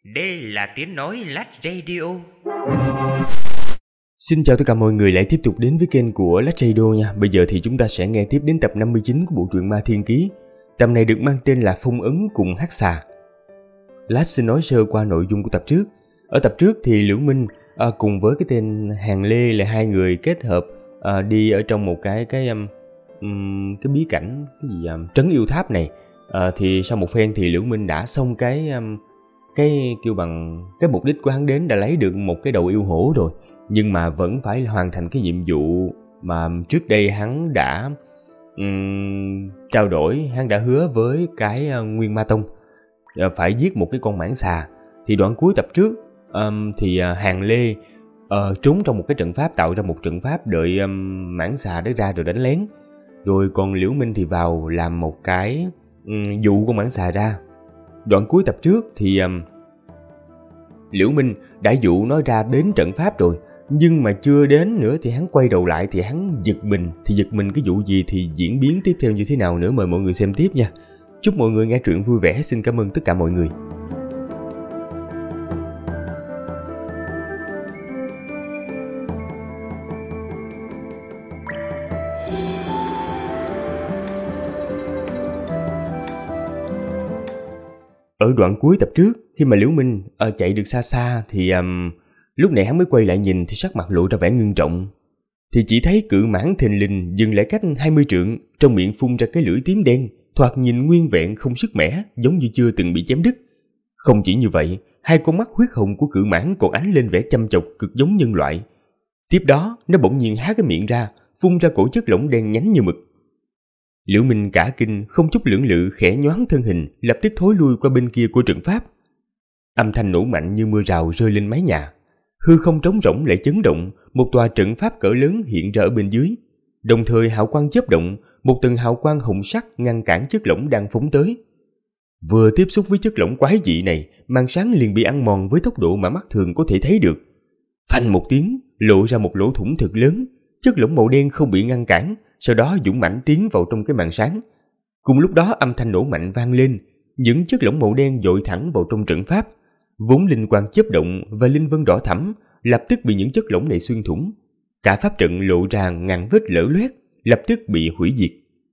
Đây là tiếng nói Lách Radio. Xin chào tất cả mọi người lại tiếp tục đến với kênh của Lách Radio nha. Bây giờ thì chúng ta sẽ nghe tiếp đến tập 59 của bộ truyện Ma Thiên Ký. Tập này được mang tên là Phong Ấn cùng Hắc Xà. Lách xin nói sơ qua nội dung của tập trước. Ở tập trước thì Liễu Minh cùng với cái tên Hàng Lê là hai người kết hợp đi ở trong một cái bí cảnh trấn yêu tháp này. Thì sau một phen thì Liễu Minh đã xong cái kêu bằng cái mục đích của hắn đến, đã lấy được một cái đầu yêu hổ rồi, nhưng mà vẫn phải hoàn thành cái nhiệm vụ mà trước đây hắn đã trao đổi, hắn đã hứa với cái Nguyên Ma Tông phải giết một cái con mãng xà. Thì đoạn cuối tập trước thì Hàng Lê trốn trong một cái trận pháp, tạo ra một trận pháp đợi mãng xà đó ra rồi đánh lén, rồi còn Liễu Minh thì vào làm một cái dụ con mãng xà ra. Đoạn cuối tập trước thì Liễu Minh đã dụ nó ra đến trận pháp rồi, nhưng mà chưa đến nữa thì hắn quay đầu lại thì hắn giật mình. Thì giật mình cái vụ gì thì diễn biến tiếp theo như thế nào nữa, mời mọi người xem tiếp nha. Chúc mọi người nghe truyện vui vẻ. Xin cảm ơn tất cả mọi người. Ở đoạn cuối tập trước, khi mà Liễu Minh chạy được xa xa thì lúc này hắn mới quay lại nhìn thì sắc mặt lộ ra vẻ ngưng trọng. Thì chỉ thấy cự mãng thình lình dừng lại cách 20 trượng, trong miệng phun ra cái lưỡi tím đen, thoạt nhìn nguyên vẹn không sức mẻ, giống như chưa từng bị chém đứt. Không chỉ như vậy, hai con mắt huyết hồng của cự mãng còn ánh lên vẻ chăm chọc cực giống nhân loại. Tiếp đó, nó bỗng nhiên há cái miệng ra, phun ra cổ chất lỏng đen nhánh như mực. Liễu Minh cả kinh, không chút lưỡng lự khẽ nhoáng thân hình, lập tức thối lui qua bên kia của trận pháp. Âm thanh nổ mạnh như mưa rào rơi lên mái nhà. Hư không trống rỗng lại chấn động, một tòa trận pháp cỡ lớn hiện ra ở bên dưới. Đồng thời hào quang chớp động, một tầng hào quang hồng sắc ngăn cản chất lỏng đang phóng tới. Vừa tiếp xúc với chất lỏng quái dị này, màn sáng liền bị ăn mòn với tốc độ mà mắt thường có thể thấy được. Phanh một tiếng, lộ ra một lỗ thủng thật lớn. Chất lỏng màu đen không bị ngăn cản, sau đó dũng mãnh tiến vào trong cái màn sáng. Cùng lúc đó âm thanh nổ mạnh vang lên, những chất lỏng màu đen dội thẳng vào trong trận pháp. Vốn linh quang chớp động và linh vân đỏ thẫm lập tức bị những chất lỏng này xuyên thủng. Cả pháp trận lộ ra ngàn vết lở loét, lập tức bị hủy diệt.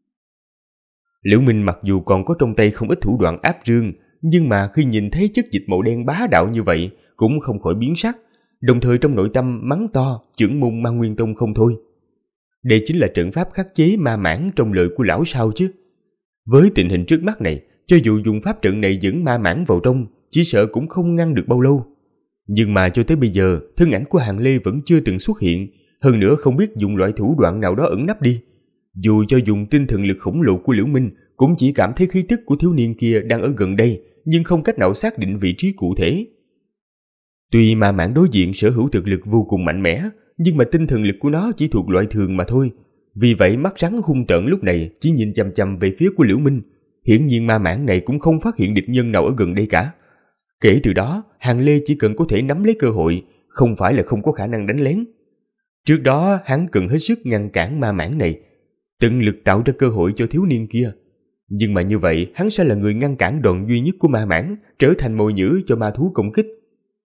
Liễu Minh mặc dù còn có trong tay không ít thủ đoạn áp rương, nhưng mà khi nhìn thấy chất dịch màu đen bá đạo như vậy cũng không khỏi biến sắc, đồng thời trong nội tâm mắng to chưởng môn Ma Nguyên Tông không thôi. Đây chính là trận pháp khắc chế ma mãng trong lời của lão sao chứ. Với tình hình trước mắt này, cho dù dùng pháp trận này dẫn ma mãng vào trong, chỉ sợ cũng không ngăn được bao lâu. Nhưng mà cho tới bây giờ, thân ảnh của Hàng Lê vẫn chưa từng xuất hiện, hơn nữa không biết dùng loại thủ đoạn nào đó ẩn nấp đi. Dù cho dùng tinh thần lực khổng lồ của Liễu Minh, cũng chỉ cảm thấy khí tức của thiếu niên kia đang ở gần đây, nhưng không cách nào xác định vị trí cụ thể. Tuy ma mãng đối diện sở hữu thực lực vô cùng mạnh mẽ, nhưng mà tinh thần lực của nó chỉ thuộc loại thường mà thôi. Vì vậy mắt rắn hung tợn lúc này chỉ nhìn chằm chằm về phía của Liễu Minh. Hiển nhiên ma mãng này cũng không phát hiện địch nhân nào ở gần đây cả. Kể từ đó, Hàng Lê chỉ cần có thể nắm lấy cơ hội, không phải là không có khả năng đánh lén. Trước đó hắn cần hết sức ngăn cản ma mãng này, tận lực tạo ra cơ hội cho thiếu niên kia. Nhưng mà như vậy hắn sẽ là người ngăn cản đòn duy nhất của ma mãng, trở thành mồi nhử cho ma thú công kích.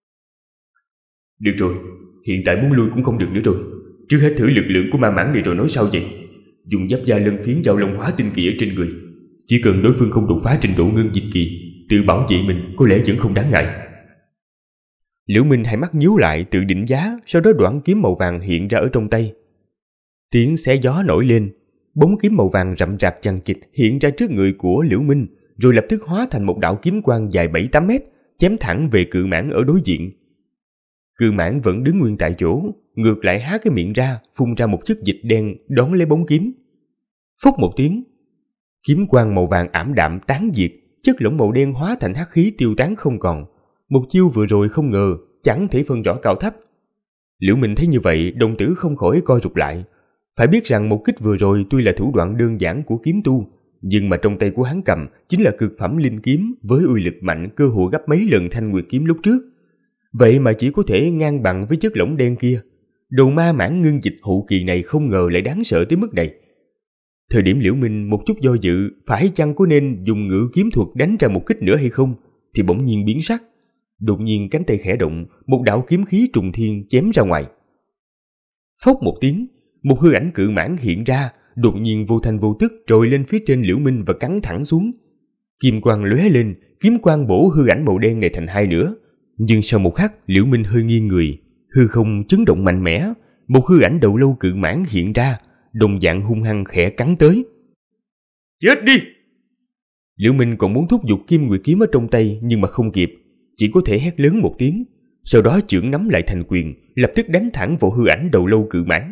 Được rồi, hiện tại muốn lui cũng không được nữa rồi. Trước hết thử lực lượng của ma mãng này rồi nói sao vậy. Dùng giáp da lân phiến giao long hóa tinh kỳ ở trên người. Chỉ cần đối phương không đột phá trình độ ngưng dịch kỳ, tự bảo vệ mình có lẽ vẫn không đáng ngại. Liễu Minh hai mắt nhíu lại tự định giá, sau đó đoạn kiếm màu vàng hiện ra ở trong tay. Tiếng xé gió nổi lên, bóng kiếm màu vàng rậm rạp chằng chịt hiện ra trước người của Liễu Minh, rồi lập tức hóa thành một đạo kiếm quang dài 7-8 mét, chém thẳng về cự mãng ở đối diện. Cự mãng vẫn đứng nguyên tại chỗ, ngược lại há cái miệng ra, phun ra một chất dịch đen đón lấy bóng kiếm. Phốc một tiếng, kiếm quang màu vàng ảm đạm tán diệt, chất lỏng màu đen hóa thành hắc khí tiêu tán không còn. Một chiêu vừa rồi không ngờ chẳng thể phân rõ cao thấp. Liễu Minh thấy như vậy, đồng tử không khỏi co rụt lại. Phải biết rằng một kích vừa rồi tuy là thủ đoạn đơn giản của kiếm tu, nhưng mà trong tay của hắn cầm chính là cực phẩm linh kiếm với uy lực mạnh cơ hội gấp mấy lần thanh nguyệt kiếm lúc trước. Vậy mà chỉ có thể ngang bằng với chất lỏng đen kia. Đầu ma mãng ngưng dịch hậu kỳ này không ngờ lại đáng sợ tới mức này. Thời điểm Liễu Minh một chút do dự phải chăng có nên dùng ngự kiếm thuật đánh ra một kích nữa hay không, thì bỗng nhiên biến sắc. Đột nhiên cánh tay khẽ động, một đạo kiếm khí trùng thiên chém ra ngoài. Phốc một tiếng, một hư ảnh cự mãng hiện ra, đột nhiên vô thanh vô tức trồi lên phía trên Liễu Minh và cắn thẳng xuống. Kim quang lóe lên, kiếm quang bổ hư ảnh màu đen này thành hai nửa. Nhưng sau một khắc, Liễu Minh hơi nghiêng người, hư không chấn động mạnh mẽ, một hư ảnh đầu lâu cự mãng hiện ra, đồng dạng hung hăng khẽ cắn tới. Chết đi! Liễu Minh còn muốn thúc giục Kim Nguyệt kiếm ở trong tay nhưng mà không kịp, chỉ có thể hét lớn một tiếng, sau đó chưởng nắm lại thành quyền, lập tức đánh thẳng vào hư ảnh đầu lâu cự mãng.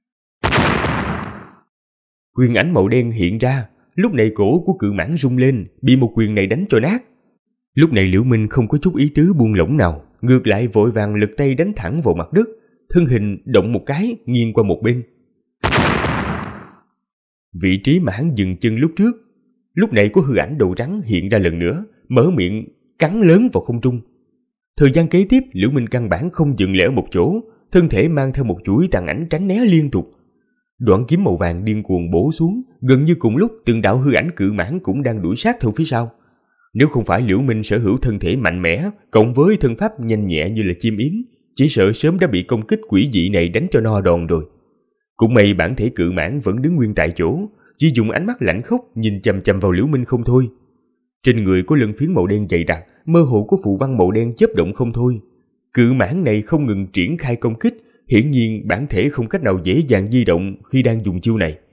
Quyền ảnh màu đen hiện ra, lúc này cổ của cự mãng rung lên, bị một quyền này đánh cho nát. Lúc này Liễu Minh không có chút ý tứ buông lỏng nào, ngược lại vội vàng lực tay đánh thẳng vào mặt đất, thân hình động một cái nghiêng qua một bên. Vị trí mà hắn dừng chân lúc trước, lúc này có hư ảnh đầu rắn hiện ra lần nữa, mở miệng cắn lớn vào không trung. Thời gian kế tiếp, Liễu Minh căn bản không dừng lại ở một chỗ, thân thể mang theo một chuỗi tàn ảnh tránh né liên tục. Đoạn kiếm màu vàng điên cuồng bổ xuống, gần như cùng lúc từng đạo hư ảnh cự mãng cũng đang đuổi sát theo phía sau. Nếu không phải Liễu Minh sở hữu thân thể mạnh mẽ, cộng với thân pháp nhanh nhẹ như là chim yến, chỉ sợ sớm đã bị công kích quỷ dị này đánh cho no đòn rồi. Cũng may bản thể cự mãng vẫn đứng nguyên tại chỗ, chỉ dùng ánh mắt lạnh khốc nhìn chằm chằm vào Liễu Minh không thôi. Trên người có lân phiến màu đen dày đặc, mơ hồ có phù văn màu đen chớp động không thôi. Cự mãng này không ngừng triển khai công kích, hiển nhiên bản thể không cách nào dễ dàng di động khi đang dùng chiêu này.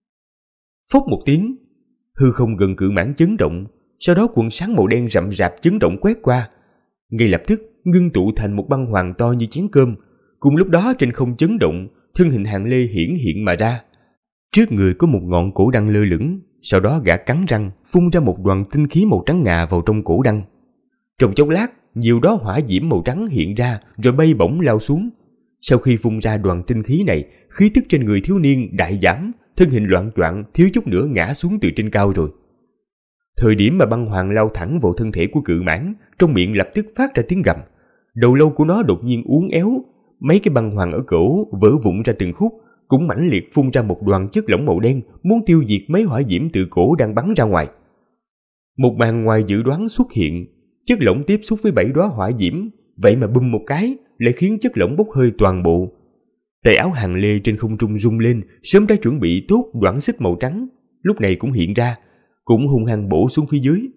Phốc một tiếng, hư không gần cự mãng chấn động, sau đó cuộn sáng màu đen rậm rạp chấn động quét qua, ngay lập tức ngưng tụ thành một băng hoàng to như chén cơm. Cùng lúc đó trên không chấn động, thân hình Hàng Lê hiển hiện mà ra. Trước người có một ngọn cổ đăng lơ lửng, sau đó gã cắn răng phun ra một đoàn tinh khí màu trắng ngà vào trong cổ đăng. Trong chốc lát, nhiều đóa hỏa diễm màu trắng hiện ra rồi bay bổng lao xuống. Sau khi phun ra đoàn tinh khí này, khí tức trên người thiếu niên đại giảm, thân hình loạng choạng thiếu chút nữa ngã xuống từ trên cao rồi. Thời điểm mà băng hoàng lao thẳng vào thân thể của cự mãng, trong miệng lập tức phát ra tiếng gầm. Đầu lâu của nó đột nhiên uốn éo, mấy cái băng hoàng ở cổ vỡ vụn ra từng khúc, cũng mãnh liệt phun ra một đoàn chất lỏng màu đen, muốn tiêu diệt mấy hỏa diễm từ cổ đang bắn ra ngoài. Một màn ngoài dự đoán xuất hiện, chất lỏng tiếp xúc với 7 đóa hỏa diễm, vậy mà bùm một cái lại khiến chất lỏng bốc hơi toàn bộ. Tay áo Hàng Lê trên không trung rung lên, sớm đã chuẩn bị tốt đoạn xích màu trắng, lúc này cũng hiện ra, cũng hung hăng bổ xuống phía dưới.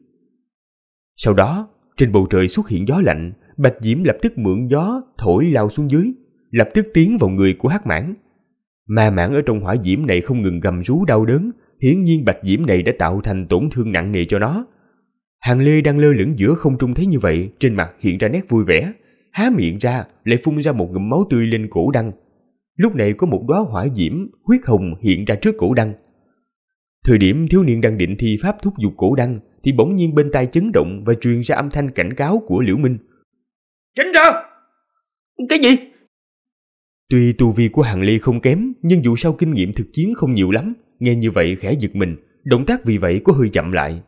Sau đó, trên bầu trời xuất hiện gió lạnh, bạch diễm lập tức mượn gió thổi lao xuống dưới, lập tức tiến vào người của Hắc Mãng. Ma mãng ở trong hỏa diễm này không ngừng gầm rú đau đớn, hiển nhiên bạch diễm này đã tạo thành tổn thương nặng nề cho nó. Hàng Lê đang lơ lửng giữa không trung thấy như vậy, trên mặt hiện ra nét vui vẻ, há miệng ra lại phun ra một ngụm máu tươi lên cổ đăng. Lúc này có một đóa hỏa diễm huyết hồng hiện ra trước cổ đăng. Thời điểm thiếu niên đang định thi pháp thúc giục cổ đăng thì bỗng nhiên bên tai chấn động và truyền ra âm thanh cảnh cáo của Liễu Minh. Tránh ra! Cái gì? Tuy tu vi của Hàng Lê không kém, nhưng dù sao kinh nghiệm thực chiến không nhiều lắm, nghe như vậy khẽ giật mình, động tác vì vậy có hơi chậm lại.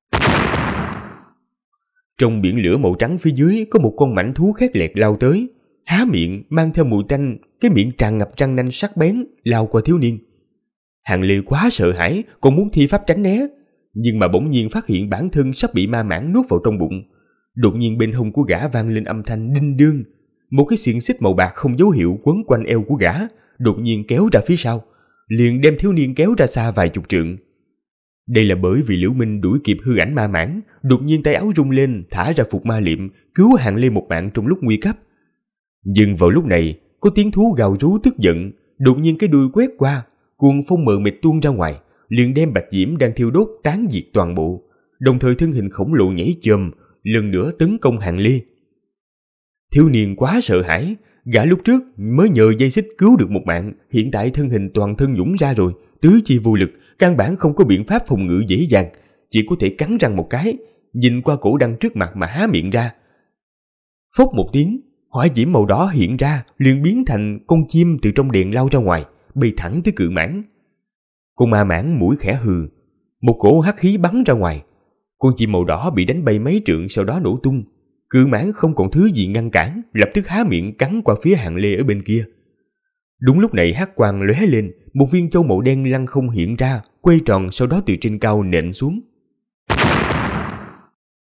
Trong biển lửa màu trắng phía dưới có một con mãnh thú khét lẹt lao tới, há miệng mang theo mùi tanh, cái miệng tràn ngập răng nanh sắc bén lao qua thiếu niên. Hàng Lê quá sợ hãi, còn muốn thi pháp tránh né, nhưng mà bỗng nhiên phát hiện bản thân sắp bị ma mãng nuốt vào trong bụng. Đột nhiên bên hông của gã vang lên âm thanh đinh đương, một cái xiềng xích màu bạc không dấu hiệu quấn quanh eo của gã, đột nhiên kéo ra phía sau, liền đem thiếu niên kéo ra xa vài chục trượng. Đây là bởi vì Liễu Minh đuổi kịp hư ảnh ma mãng, đột nhiên tay áo rung lên thả ra phục ma liệm, cứu Hàng Lê một mạng trong lúc nguy cấp. Nhưng vào lúc này, có tiếng thú gào rú tức giận, đột nhiên cái đuôi quét qua, cuồng phong mờ mịt tuôn ra ngoài, liền đem bạch diễm đang thiêu đốt tán diệt toàn bộ, đồng thời thân hình khổng lồ nhảy chồm, lần nữa tấn công Hàng Lê. Thiếu niên quá sợ hãi, gã lúc trước mới nhờ dây xích cứu được một mạng, hiện tại thân hình toàn thân nhũn ra rồi, tứ chi vô lực, căn bản không có biện pháp phòng ngự dễ dàng, chỉ có thể cắn răng một cái, nhìn qua cổ đăng trước mặt mà há miệng ra. Phốc một tiếng, hỏa diễm màu đỏ hiện ra, liền biến thành con chim từ trong đèn lao ra ngoài, bay thẳng tới cự mãng. Con ma mãng mũi khẽ hừ, một cổ hắc khí bắn ra ngoài, con chim màu đỏ bị đánh bay mấy trượng sau đó nổ tung. Cự mãng không còn thứ gì ngăn cản, lập tức há miệng cắn qua phía Hàng Lê ở bên kia. Đúng lúc này hắc quang lóe lên, một viên châu màu đen lăng không hiện ra, quay tròn sau đó từ trên cao nện xuống.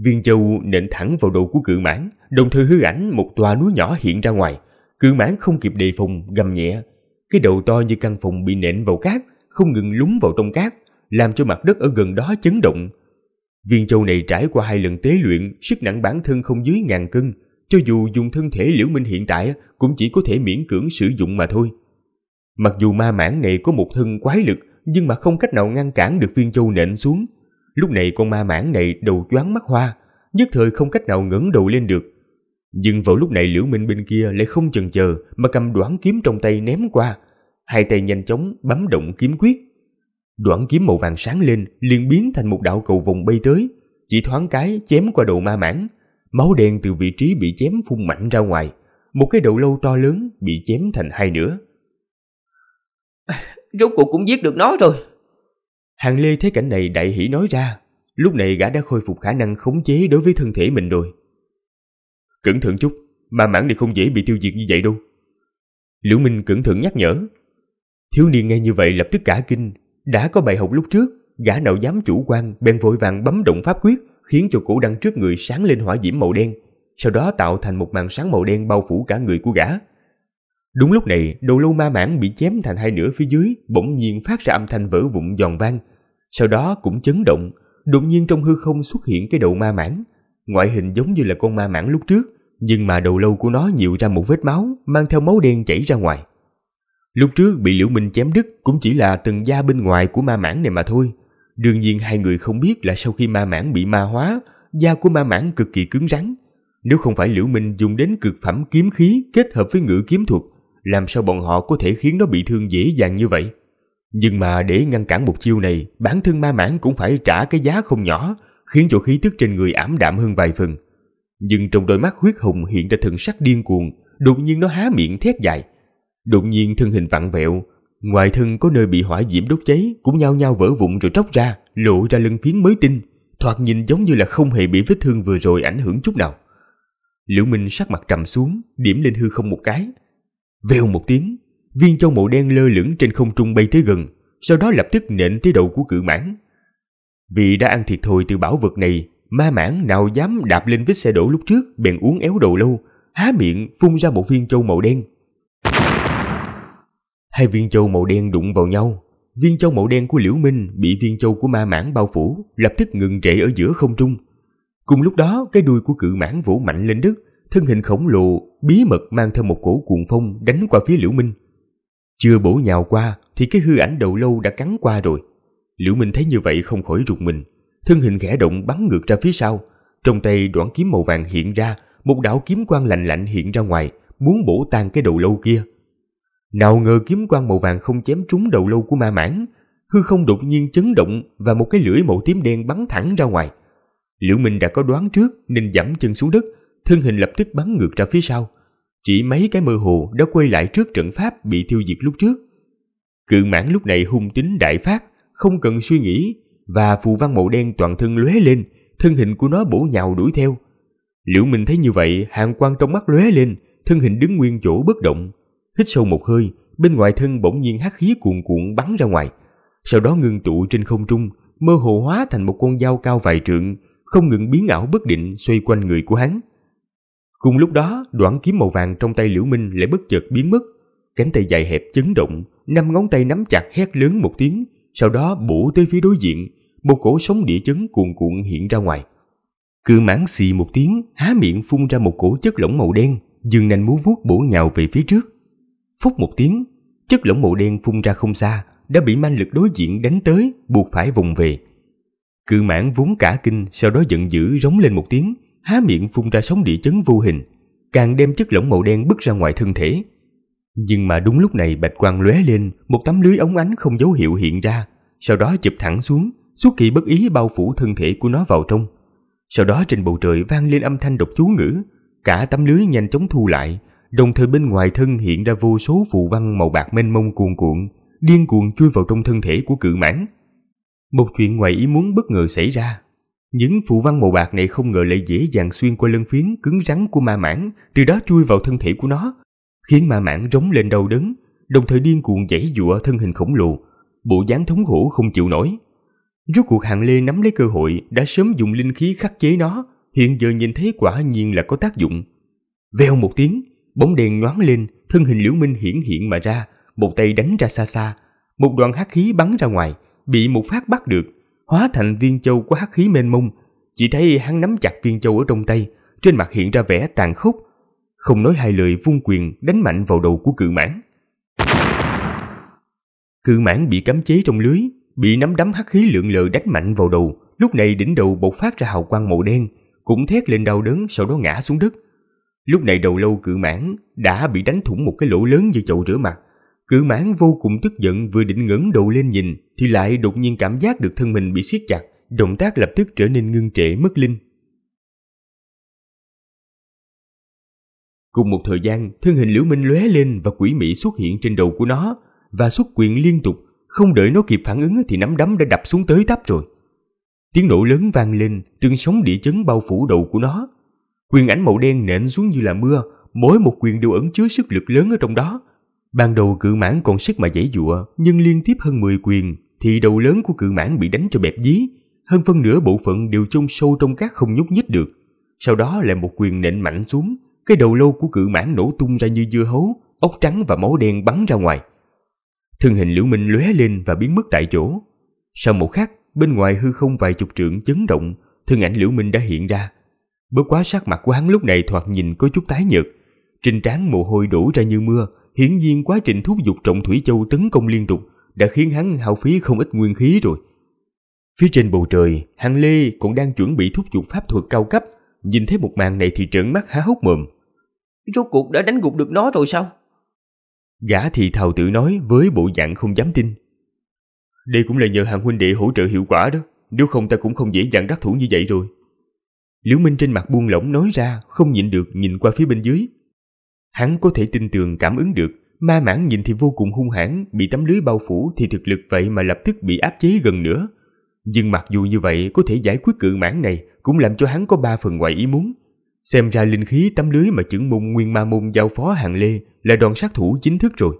Viên châu nện thẳng vào đầu của cự mãng, đồng thời hư ảnh một tòa núi nhỏ hiện ra ngoài. Cự mãng không kịp đề phòng, gầm nhẹ. Cái đầu to như căn phòng bị nện vào cát, không ngừng lún vào trong cát, làm cho mặt đất ở gần đó chấn động. Viên châu này trải qua 2 lần tế luyện, sức nặng bản thân không dưới 1000 cân, cho dù dùng thân thể Liễu Minh hiện tại cũng chỉ có thể miễn cưỡng sử dụng mà thôi. Mặc dù ma mãng này có một thân quái lực, nhưng mà không cách nào ngăn cản được viên châu nện xuống. Lúc này con ma mãng này đầu choáng mắt hoa, nhất thời không cách nào ngẩng đầu lên được. Nhưng vào lúc này Liễu Minh bên kia lại không chần chờ mà cầm đoản kiếm trong tay ném qua, 2 tay nhanh chóng bấm động kiếm quyết. Đoản kiếm màu vàng sáng lên, liền biến thành một đạo cầu vồng bay tới, chỉ thoáng cái chém qua đầu ma mãng. Máu đen từ vị trí bị chém phun mạnh ra ngoài, một cái đầu lâu to lớn bị chém thành 2 nửa. Rốt cuộc cũng giết được nó rồi. Hàng Lê thấy cảnh này đại hỉ nói ra, lúc này gã đã khôi phục khả năng khống chế đối với thân thể mình rồi. Cẩn thận chút, ma mãng này không dễ bị tiêu diệt như vậy đâu. Liễu Minh cẩn thận nhắc nhở. Thiếu niên nghe như vậy lập tức cả kinh, đã có bài học lúc trước, gã nào dám chủ quan, bèn vội vàng bấm động pháp quyết, khiến cho cổ đăng trước người sáng lên hỏa diễm màu đen, sau đó tạo thành một màn sáng màu đen bao phủ cả người của gã. Đúng lúc này, đầu lâu ma mãng bị chém thành 2 nửa phía dưới, bỗng nhiên phát ra âm thanh vỡ vụn giòn vang, sau đó cũng chấn động. Đột nhiên trong hư không xuất hiện cái đầu ma mãng, ngoại hình giống như là con ma mãng lúc trước, nhưng mà đầu lâu của nó nhiều ra một vết máu, mang theo máu đen chảy ra ngoài. Lúc trước bị Liễu Minh chém đứt cũng chỉ là tầng da bên ngoài của ma mãng này mà thôi. Đương nhiên 2 người không biết là sau khi ma mãng bị ma hóa, da của ma mãng cực kỳ cứng rắn. Nếu không phải Liễu Minh dùng đến cực phẩm kiếm khí kết hợp với ngự kiếm thuật, làm sao bọn họ có thể khiến nó bị thương dễ dàng như vậy? Nhưng mà để ngăn cản một chiêu này, bản thân ma mãng cũng phải trả cái giá không nhỏ, khiến cho khí tức trên người ảm đạm hơn vài phần. Nhưng trong đôi mắt huyết hồng hiện ra thần sắc điên cuồng, đột nhiên nó há miệng thét dài. Đột nhiên thân hình vặn vẹo, ngoài thân có nơi bị hỏa diễm đốt cháy cũng nhao nhao vỡ vụn rồi tróc ra, lộ ra lân phiến mới tinh, thoạt nhìn giống như là không hề bị vết thương vừa rồi ảnh hưởng chút nào. Liễu Minh sắc mặt trầm xuống, điểm lên hư không một cái. Vèo một tiếng, viên châu màu đen lơ lửng trên không trung bay tới gần, sau đó lập tức nện tới đầu của cự mãng. Vì đã ăn thiệt thòi từ bảo vật này, ma mãng nào dám đạp lên vết xe đổ lúc trước, bèn uốn éo đầu lâu, há miệng phun ra một viên châu màu đen. 2 viên châu màu đen đụng vào nhau, viên châu màu đen của Liễu Minh bị viên châu của ma mãng bao phủ, lập tức ngừng trệ ở giữa không trung. Cùng lúc đó, cái đuôi của cự mãng vỗ mạnh lên đất, thân hình khổng lồ bí mật mang theo một cổ cuồng phong đánh qua phía Liễu Minh. Chưa bổ nhào qua thì cái hư ảnh đầu lâu đã cắn qua rồi. Liễu Minh thấy như vậy không khỏi rùng mình, thân hình khẽ động bắn ngược ra phía sau, trong tay đoản kiếm màu vàng hiện ra, một đạo kiếm quang lạnh lạnh hiện ra ngoài, muốn bổ tan cái đầu lâu kia. Nào ngờ kiếm quang màu vàng không chém trúng đầu lâu của ma mãng, hư không đột nhiên chấn động và một cái lưỡi màu tím đen bắn thẳng ra ngoài. Liễu Minh đã có đoán trước nên giẫm chân xuống đất, thân hình lập tức bắn ngược ra phía sau, chỉ mấy cái mơ hồ đã quay lại trước trận pháp bị tiêu diệt lúc trước. Cự mãng lúc này hung tính đại phát, không cần suy nghĩ, và phù văn màu đen toàn thân lóe lên, thân hình của nó bổ nhào đuổi theo. Liễu Minh thấy như vậy, hàn quang trong mắt lóe lên, thân hình đứng nguyên chỗ bất động. Hít sâu một hơi, bên ngoài thân bỗng nhiên hắc khí cuồn cuộn bắn ra ngoài, sau đó ngưng tụ trên không trung, mơ hồ hóa thành một con dao cao vài trượng, không ngừng biến ảo bất định xoay quanh người của hắn. Cùng lúc đó, đoản kiếm màu vàng trong tay Liễu Minh lại bất chợt biến mất, cánh tay dài hẹp chấn động, 5 ngón tay nắm chặt hét lớn một tiếng, sau đó bổ tới phía đối diện, một cổ sóng địa chấn cuồn cuộn hiện ra ngoài. Cự mãng xì một tiếng, há miệng phun ra một cổ chất lỏng màu đen, dương nanh múa vuốt bổ nhào về phía trước. Phốc một tiếng, chất lỏng màu đen phun ra không xa, đã bị man lực đối diện đánh tới, buộc phải vùng về. Cự mãng vốn cả kinh, sau đó giận dữ rống lên một tiếng, há miệng phun ra sóng địa chấn vô hình, càng đem chất lỏng màu đen bứt ra ngoài thân thể. Nhưng mà đúng lúc này bạch quang lóe lên, một tấm lưới óng ánh không dấu hiệu hiện ra, sau đó chụp thẳng xuống, xuất kỳ bất ý bao phủ thân thể của nó vào trong. Sau đó trên bầu trời vang lên âm thanh đọc chú ngữ, cả tấm lưới nhanh chóng thu lại, đồng thời bên ngoài thân hiện ra vô số phù văn màu bạc mênh mông cuồn cuộn, điên cuồng chui vào trong thân thể của cự mãng. Một chuyện ngoài ý muốn bất ngờ xảy ra. Những phù văn màu bạc này không ngờ lại dễ dàng xuyên qua lân phiến cứng rắn của ma mãng, từ đó chui vào thân thể của nó, khiến ma mãng rống lên đau đớn, đồng thời điên cuồng giãy giụa thân hình khổng lồ, bộ dáng thống khổ không chịu nổi. Rốt cuộc Hàn Lê nắm lấy cơ hội, đã sớm dùng linh khí khắc chế nó, hiện giờ nhìn thấy quả nhiên là có tác dụng. Vèo một tiếng, bóng đèn nhoáng lên, thân hình Liễu Minh hiển hiện mà ra, một tay đánh ra xa xa, một đoàn hắc khí bắn ra ngoài, bị một phát bắt được, hóa thành viên châu của hắc khí mênh mông. Chỉ thấy hắn nắm chặt viên châu ở trong tay, trên mặt hiện ra vẻ tàn khốc, không nói hai lời vung quyền đánh mạnh vào đầu của cự mãng. Cự mãng bị cấm chế trong lưới, bị nắm đấm hắc khí lượn lờ đánh mạnh vào đầu, lúc này đỉnh đầu bộc phát ra hào quang màu đen, cũng thét lên đau đớn, sau đó ngã xuống đất. Lúc này đầu lâu cự mãng đã bị đánh thủng một cái lỗ lớn như chậu rửa mặt. Cự mãng vô cùng tức giận, vừa định ngẩng đầu lên nhìn thì lại đột nhiên cảm giác được thân mình bị siết chặt, động tác lập tức trở nên ngưng trệ mất linh. Cùng một thời gian, thân hình Liễu Minh lóe lên và quỷ mị xuất hiện trên đầu của nó và xuất quyền liên tục, không đợi nó kịp phản ứng thì nắm đấm đã đập xuống tới tấp rồi. Tiếng nổ lớn vang lên, từng sóng địa chấn bao phủ đầu của nó. Quyền ảnh màu đen nện xuống như là mưa, mỗi một quyền đều ẩn chứa sức lực lớn ở trong đó. Ban đầu cự mãng còn sức mà giãy giụa, nhưng liên tiếp hơn 10 quyền thì đầu lớn của cự mãng bị đánh cho bẹp dí, hơn phân nửa bộ phận đều chôn sâu trong cát không nhúc nhích được. Sau đó lại một quyền nện mạnh xuống, cái đầu lâu của cự mãng nổ tung ra như dưa hấu, ốc trắng và máu đen bắn ra ngoài. Thân hình Liễu Minh lóe lên và biến mất tại chỗ. Sau một khắc, bên ngoài hư không vài chục trượng chấn động, thân ảnh Liễu Minh đã hiện ra. Bất quá sắc mặt của hắn lúc này thoạt nhìn có chút tái nhợt, trên trán mồ hôi đổ ra như mưa. Hiển nhiên quá trình thúc giục Trọng Thủy Châu tấn công liên tục đã khiến hắn hao phí không ít nguyên khí rồi. Phía trên bầu trời, Hàng Lê còn đang chuẩn bị thúc giục pháp thuật cao cấp, nhìn thấy một màn này thì trợn mắt há hốc mồm. Rốt cuộc đã đánh gục được nó rồi sao? Gã thì thào tự nói với bộ dạng không dám tin. Đây cũng là nhờ Hàng huynh đệ hỗ trợ hiệu quả đó, nếu không ta cũng không dễ dàng đắc thủ như vậy rồi. Liễu Minh trên mặt buông lỏng nói ra, không nhịn được nhìn qua phía bên dưới. Hắn có thể tin tưởng cảm ứng được, ma mãng nhìn thì vô cùng hung hãn, bị tấm lưới bao phủ thì thực lực vậy mà lập tức bị áp chế gần nữa. Nhưng mặc dù như vậy, có thể giải quyết cự mãng này cũng làm cho hắn có 3 phần ngoài ý muốn. Xem ra linh khí tấm lưới mà chưởng môn Nguyên Ma Môn giao phó Hàng Lê là đòn sát thủ chính thức rồi.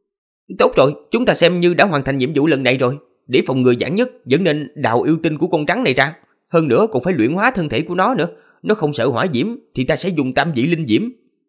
Tốt rồi, chúng ta xem như đã hoàn thành nhiệm vụ lần này rồi. Để phòng ngừa vạn nhất, vẫn nên đào yêu tinh của con trắng này ra. Hơn nữa còn phải luyện hóa thân thể của nó nữa. Nó không sợ hỏa diễm thì ta sẽ dùng tam vị linh diễm.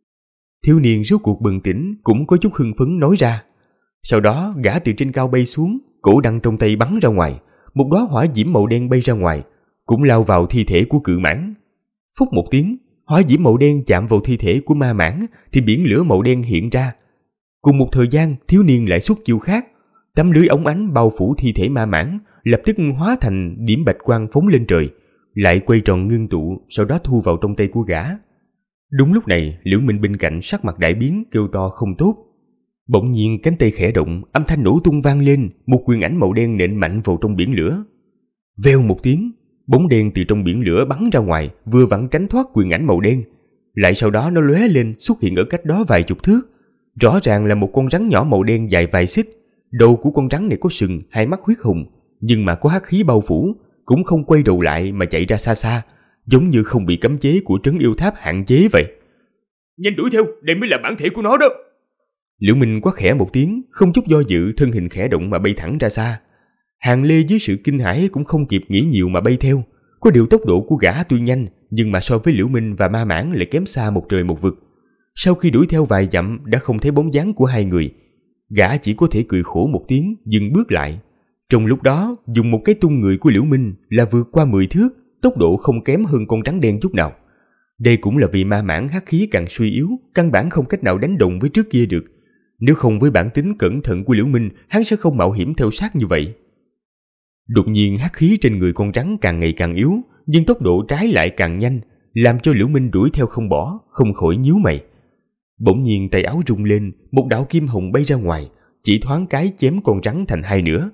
Thiếu niên rốt cuộc bừng tỉnh, cũng có chút hưng phấn nói ra. Sau đó gã từ trên cao bay xuống, cổ đăng trong tay bắn ra ngoài, một đóa hỏa diễm màu đen bay ra ngoài, cũng lao vào thi thể của cự mãng. Phút một tiếng, hỏa diễm màu đen chạm vào thi thể của ma mãng thì biển lửa màu đen hiện ra. Cùng một thời gian, thiếu niên lại xuất chiêu khác, tấm lưới óng ánh bao phủ thi thể ma mãng, lập tức hóa thành điểm bạch quang phóng lên trời, lại quay tròn ngưng tụ, sau đó thu vào trong tay của gã. Đúng lúc này, Liễu Minh bên cạnh sắc mặt đại biến, kêu to không tốt. Bỗng nhiên cánh tay khẽ động, âm thanh nổ tung vang lên, một quyền ảnh màu đen nện mạnh vào trong biển lửa. Vèo một tiếng, bóng đen từ trong biển lửa bắn ra ngoài, vừa vặn tránh thoát quyền ảnh màu đen. Lại sau đó nó lóe lên, xuất hiện ở cách đó vài chục thước. Rõ ràng là một con rắn nhỏ màu đen dài vài xích. Đầu của con rắn này có sừng, hai mắt huyết hùng, nhưng mà có hắc khí bao phủ, cũng không quay đầu lại mà chạy ra xa xa, giống như không bị cấm chế của trấn yêu tháp hạn chế vậy. Nhanh đuổi theo, đây mới là bản thể của nó đó. Liễu Minh quát khẽ một tiếng, không chút do dự, thân hình khẽ động mà bay thẳng ra xa. Hàng Lê dưới sự kinh hãi cũng không kịp nghĩ nhiều mà bay theo. Có điều tốc độ của gã tuy nhanh, nhưng mà so với Liễu Minh và ma mãng lại kém xa một trời một vực. Sau khi đuổi theo vài dặm đã không thấy bóng dáng của hai người. Gã chỉ có thể cười khổ một tiếng, dừng bước lại. Trong lúc đó, dùng một cái tung người của Liễu Minh là vượt qua 10 thước, tốc độ không kém hơn con rắn đen chút nào. Đây cũng là vì ma mãng hắc khí càng suy yếu, căn bản không cách nào đánh đồng với trước kia được. Nếu không với bản tính cẩn thận của Liễu Minh, hắn sẽ không mạo hiểm theo sát như vậy. Đột nhiên hắc khí trên người con rắn càng ngày càng yếu, nhưng tốc độ trái lại càng nhanh, làm cho Liễu Minh đuổi theo không bỏ, không khỏi nhíu mày. Bỗng nhiên tay áo rung lên, một đạo kim hồng bay ra ngoài, chỉ thoáng cái chém con rắn thành hai nửa.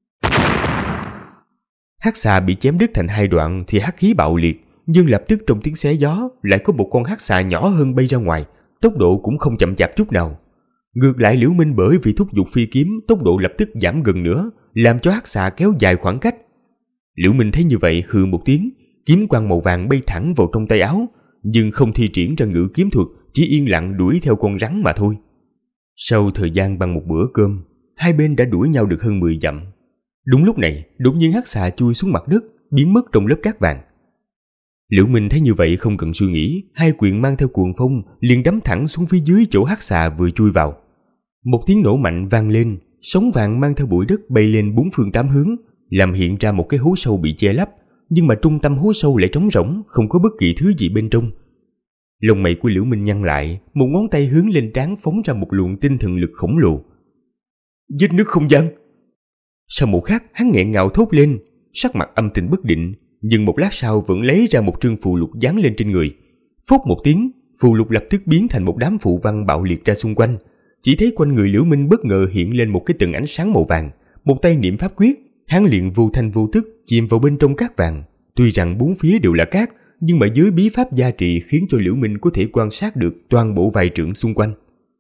Hắc xà bị chém đứt thành hai đoạn thì hắc khí bạo liệt, nhưng lập tức trong tiếng xé gió lại có một con hắc xà nhỏ hơn bay ra ngoài, tốc độ cũng không chậm chạp chút nào. Ngược lại Liễu Minh bởi vì thúc giục phi kiếm, tốc độ lập tức giảm gần nữa, làm cho hắc xà kéo dài khoảng cách. Liễu Minh thấy như vậy hừ một tiếng, kiếm quang màu vàng bay thẳng vào trong tay áo, nhưng không thi triển ra ngự kiếm thuật, chỉ yên lặng đuổi theo con rắn mà thôi. Sau thời gian bằng một bữa cơm, hai bên đã đuổi nhau được hơn 10 dặm. Đúng lúc này, đột nhiên hắc xà chui xuống mặt đất, biến mất trong lớp cát vàng. Liễu Minh thấy như vậy không cần suy nghĩ, hai quyền mang theo cuồng phong liền đắm thẳng xuống phía dưới chỗ hắc xà vừa chui vào. Một tiếng nổ mạnh vang lên, sóng vàng mang theo bụi đất bay lên bốn phương tám hướng, làm hiện ra một cái hố sâu bị che lấp, nhưng mà trung tâm hố sâu lại trống rỗng, không có bất kỳ thứ gì bên trong. Lông mày của Liễu Minh nhăn lại, một ngón tay hướng lên trán phóng ra một luồng tinh thần lực khổng lồ. Vết nứt không gian. Sau một khắc, hắn nghẹn ngào thốt lên, sắc mặt âm tình bất định, nhưng một lát sau vẫn lấy ra một trương phù lục dán lên trên người. Phốc một tiếng, phù lục lập tức biến thành một đám phù văn bạo liệt ra xung quanh. Chỉ thấy quanh người Liễu Minh bất ngờ hiện lên một cái tầng ánh sáng màu vàng, một tay niệm pháp quyết, hắn liền vô thanh vô tức chìm vào bên trong cát vàng. Tuy rằng bốn phía đều là cát, nhưng mà dưới bí pháp gia trì khiến cho Liễu Minh có thể quan sát được toàn bộ vài trượng xung quanh.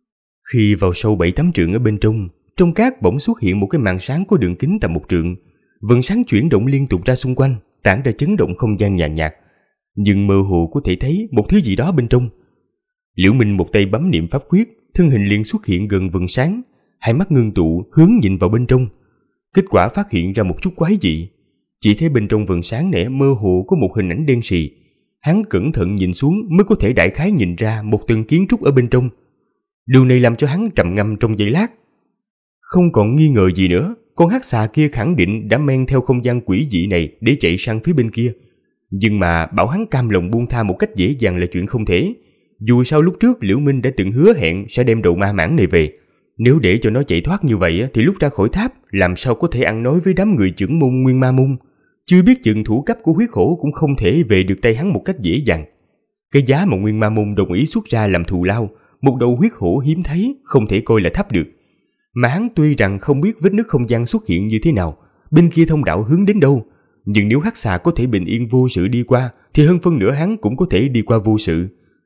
Khi vào sâu 7-8 trượng ở bên trong cát bỗng xuất hiện một cái màn sáng có đường kính tầm 1 trượng. Vầng sáng chuyển động liên tục ra xung quanh, tản ra chấn động không gian nhàn nhạt, nhưng mơ hồ có thể thấy một thứ gì đó bên trong. Liễu Minh một tay bấm niệm pháp quyết, thân hình liền xuất hiện gần vầng sáng, hai mắt ngưng tụ hướng nhìn vào bên trong. Kết quả phát hiện ra một chút quái dị, chỉ thấy bên trong vầng sáng nẻ mơ hồ có một hình ảnh đen sì. Hắn cẩn thận nhìn xuống mới có thể đại khái nhìn ra một tầng kiến trúc ở bên trong. Điều này làm cho hắn trầm ngâm trong giây lát. Không còn nghi ngờ gì nữa, con hắc xà kia khẳng định đã men theo không gian quỷ dị này để chạy sang phía bên kia. Nhưng mà bảo hắn cam lòng buông tha một cách dễ dàng là chuyện không thể. Dù sao lúc trước Liễu Minh đã từng hứa hẹn sẽ đem đầu ma mãng này về. Nếu để cho nó chạy thoát như vậy thì lúc ra khỏi tháp làm sao có thể ăn nói với đám người trưởng môn Nguyên Ma Môn. Chưa biết chừng thủ cấp của huyết hổ cũng không thể về được tay hắn một cách dễ dàng. Cái giá mà Nguyên Ma Môn đồng ý xuất ra làm thù lao, một đầu huyết hổ hiếm thấy, không thể coi là thấp được. Mà hắn tuy rằng không biết vết nứt không gian xuất hiện như thế nào, bên kia thông đạo hướng đến đâu, nhưng nếu hắc xà có thể bình yên vô sự đi qua, thì hơn phân nửa hắn cũng có thể đi qua vô sự.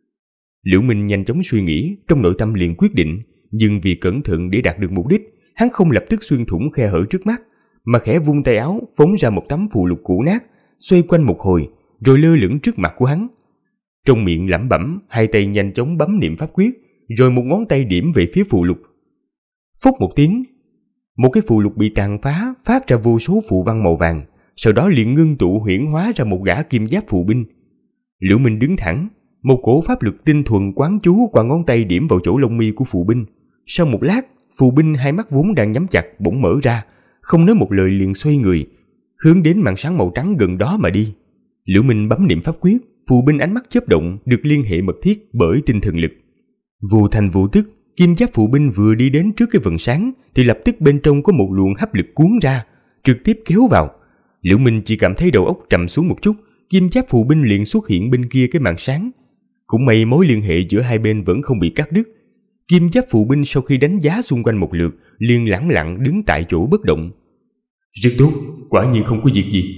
Liễu Minh nhanh chóng suy nghĩ, trong nội tâm liền quyết định, nhưng vì cẩn thận để đạt được mục đích, hắn không lập tức xuyên thủng khe hở trước mắt, mà khẽ vung tay áo phóng ra một tấm phù lục cũ nát, xoay quanh một hồi, rồi lơ lửng trước mặt của hắn. Trong miệng lẩm bẩm, hai tay nhanh chóng bấm niệm pháp quyết, rồi một ngón tay điểm về phía phù lục. Phốc một tiếng, một cái phù lục bị tàn phá, phát ra vô số phù văn màu vàng, sau đó liền ngưng tụ huyễn hóa ra một gã kim giáp phù binh. Liễu Minh đứng thẳng, một cổ pháp lực tinh thuần quán chú qua ngón tay điểm vào chỗ lông mi của phù binh. Sau một lát, phù binh hai mắt vốn đang nhắm chặt bỗng mở ra, không nói một lời liền xoay người, hướng đến màn sáng màu trắng gần đó mà đi. Liễu Minh bấm niệm pháp quyết, phù binh ánh mắt chớp động, được liên hệ mật thiết bởi tinh thần lực. Vô thành vô tức, kim giáp phù binh vừa đi đến trước cái vầng sáng thì lập tức bên trong có một luồng hấp lực cuốn ra, trực tiếp kéo vào. Liễu Minh chỉ cảm thấy đầu óc trầm xuống một chút, kim giáp phù binh liền xuất hiện bên kia cái màn sáng. Cũng may mối liên hệ giữa hai bên vẫn không bị cắt đứt. Kim giáp phù binh sau khi đánh giá xung quanh một lượt, liền lẳng lặng đứng tại chỗ bất động. Rất tốt, quả nhiên không có việc gì.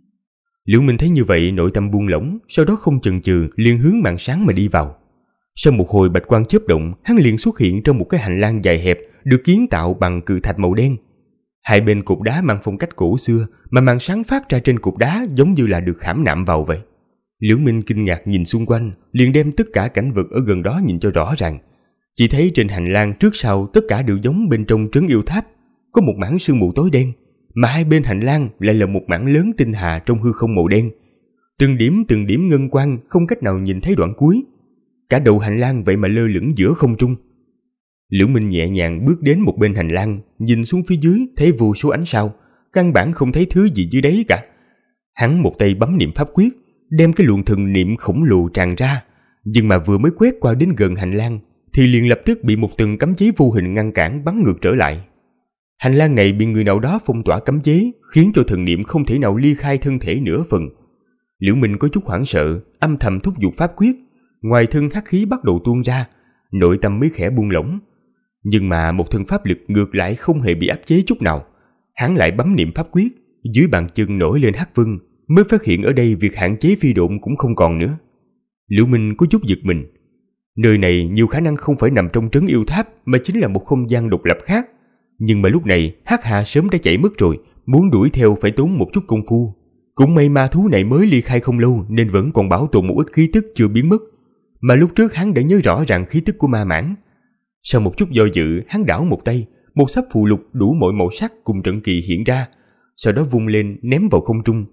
Liễu Minh thấy như vậy nội tâm buông lỏng, sau đó không chần chừ liền hướng màn sáng mà đi vào. Sau một hồi bạch quang chớp động, hắn liền xuất hiện trong một cái hành lang dài hẹp được kiến tạo bằng cự thạch màu đen. Hai bên cột đá mang phong cách cổ xưa, mà màn sáng phát ra trên cột đá giống như là được khảm nạm vào vậy. Liễu Minh kinh ngạc nhìn xung quanh, liền đem tất cả cảnh vật ở gần đó nhìn cho rõ ràng. Chỉ thấy trên hành lang trước sau tất cả đều giống bên trong trấn yêu tháp, có một mảng sương mù tối đen, mà hai bên hành lang lại là một mảng lớn tinh hà trong hư không màu đen. Từng điểm ngân quang không cách nào nhìn thấy đoạn cuối. Cả đầu hành lang vậy mà lơ lửng giữa không trung. Liễu Minh nhẹ nhàng bước đến một bên hành lang, nhìn xuống phía dưới thấy vô số ánh sao, căn bản không thấy thứ gì dưới đấy cả. Hắn một tay bấm niệm pháp quyết, đem cái luồng thần niệm khổng lồ tràn ra, nhưng mà vừa mới quét qua đến gần hành lang thì liền lập tức bị một tầng cấm chế vô hình ngăn cản bắn ngược trở lại. Hành lang này bị người nào đó phong tỏa cấm chế, khiến cho thần niệm không thể nào ly khai thân thể nửa phần. Liễu Minh có chút hoảng sợ, âm thầm thúc giục pháp quyết, ngoài thân hắc khí bắt đầu tuôn ra, nội tâm mới khẽ buông lỏng. Nhưng mà một thân pháp lực ngược lại không hề bị áp chế chút nào. Hắn lại bấm niệm pháp quyết, dưới bàn chân nổi lên hắc vân, mới phát hiện ở đây việc hạn chế phi độn cũng không còn nữa. Liễu Minh có chút giật mình. Nơi này nhiều khả năng không phải nằm trong trấn yêu tháp, mà chính là một không gian độc lập khác. Nhưng mà lúc này Hắc Hà sớm đã chạy mất rồi, muốn đuổi theo phải tốn một chút công phu. Cũng may ma thú này mới ly khai không lâu nên vẫn còn bảo tồn một ít khí tức chưa biến mất. Mà lúc trước hắn đã nhớ rõ ràng khí tức của ma mãng. Sau một chút do dự, hắn đảo một tay, một sắp phù lục đủ mọi màu sắc cùng trận kỳ hiện ra, sau đó vung lên ném vào không trung.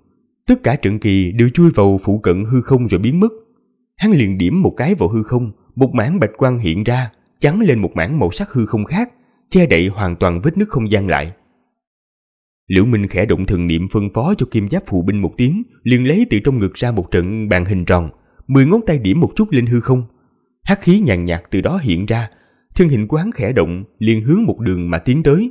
Tất cả trận kỳ đều chui vào phụ cận hư không rồi biến mất. Hắn liền điểm một cái vào hư không, một mảng bạch quang hiện ra, chắn lên một mảng màu sắc hư không khác, che đậy hoàn toàn vết nứt không gian lại. Liễu Minh khẽ động thần niệm phân phó cho kim giáp phụ binh một tiếng, liền lấy từ trong ngực ra một trận bàn hình tròn, 10 ngón tay điểm một chút lên hư không. Hắc khí nhàn nhạt từ đó hiện ra, thân hình của hắn khẽ động, liền hướng một đường mà tiến tới.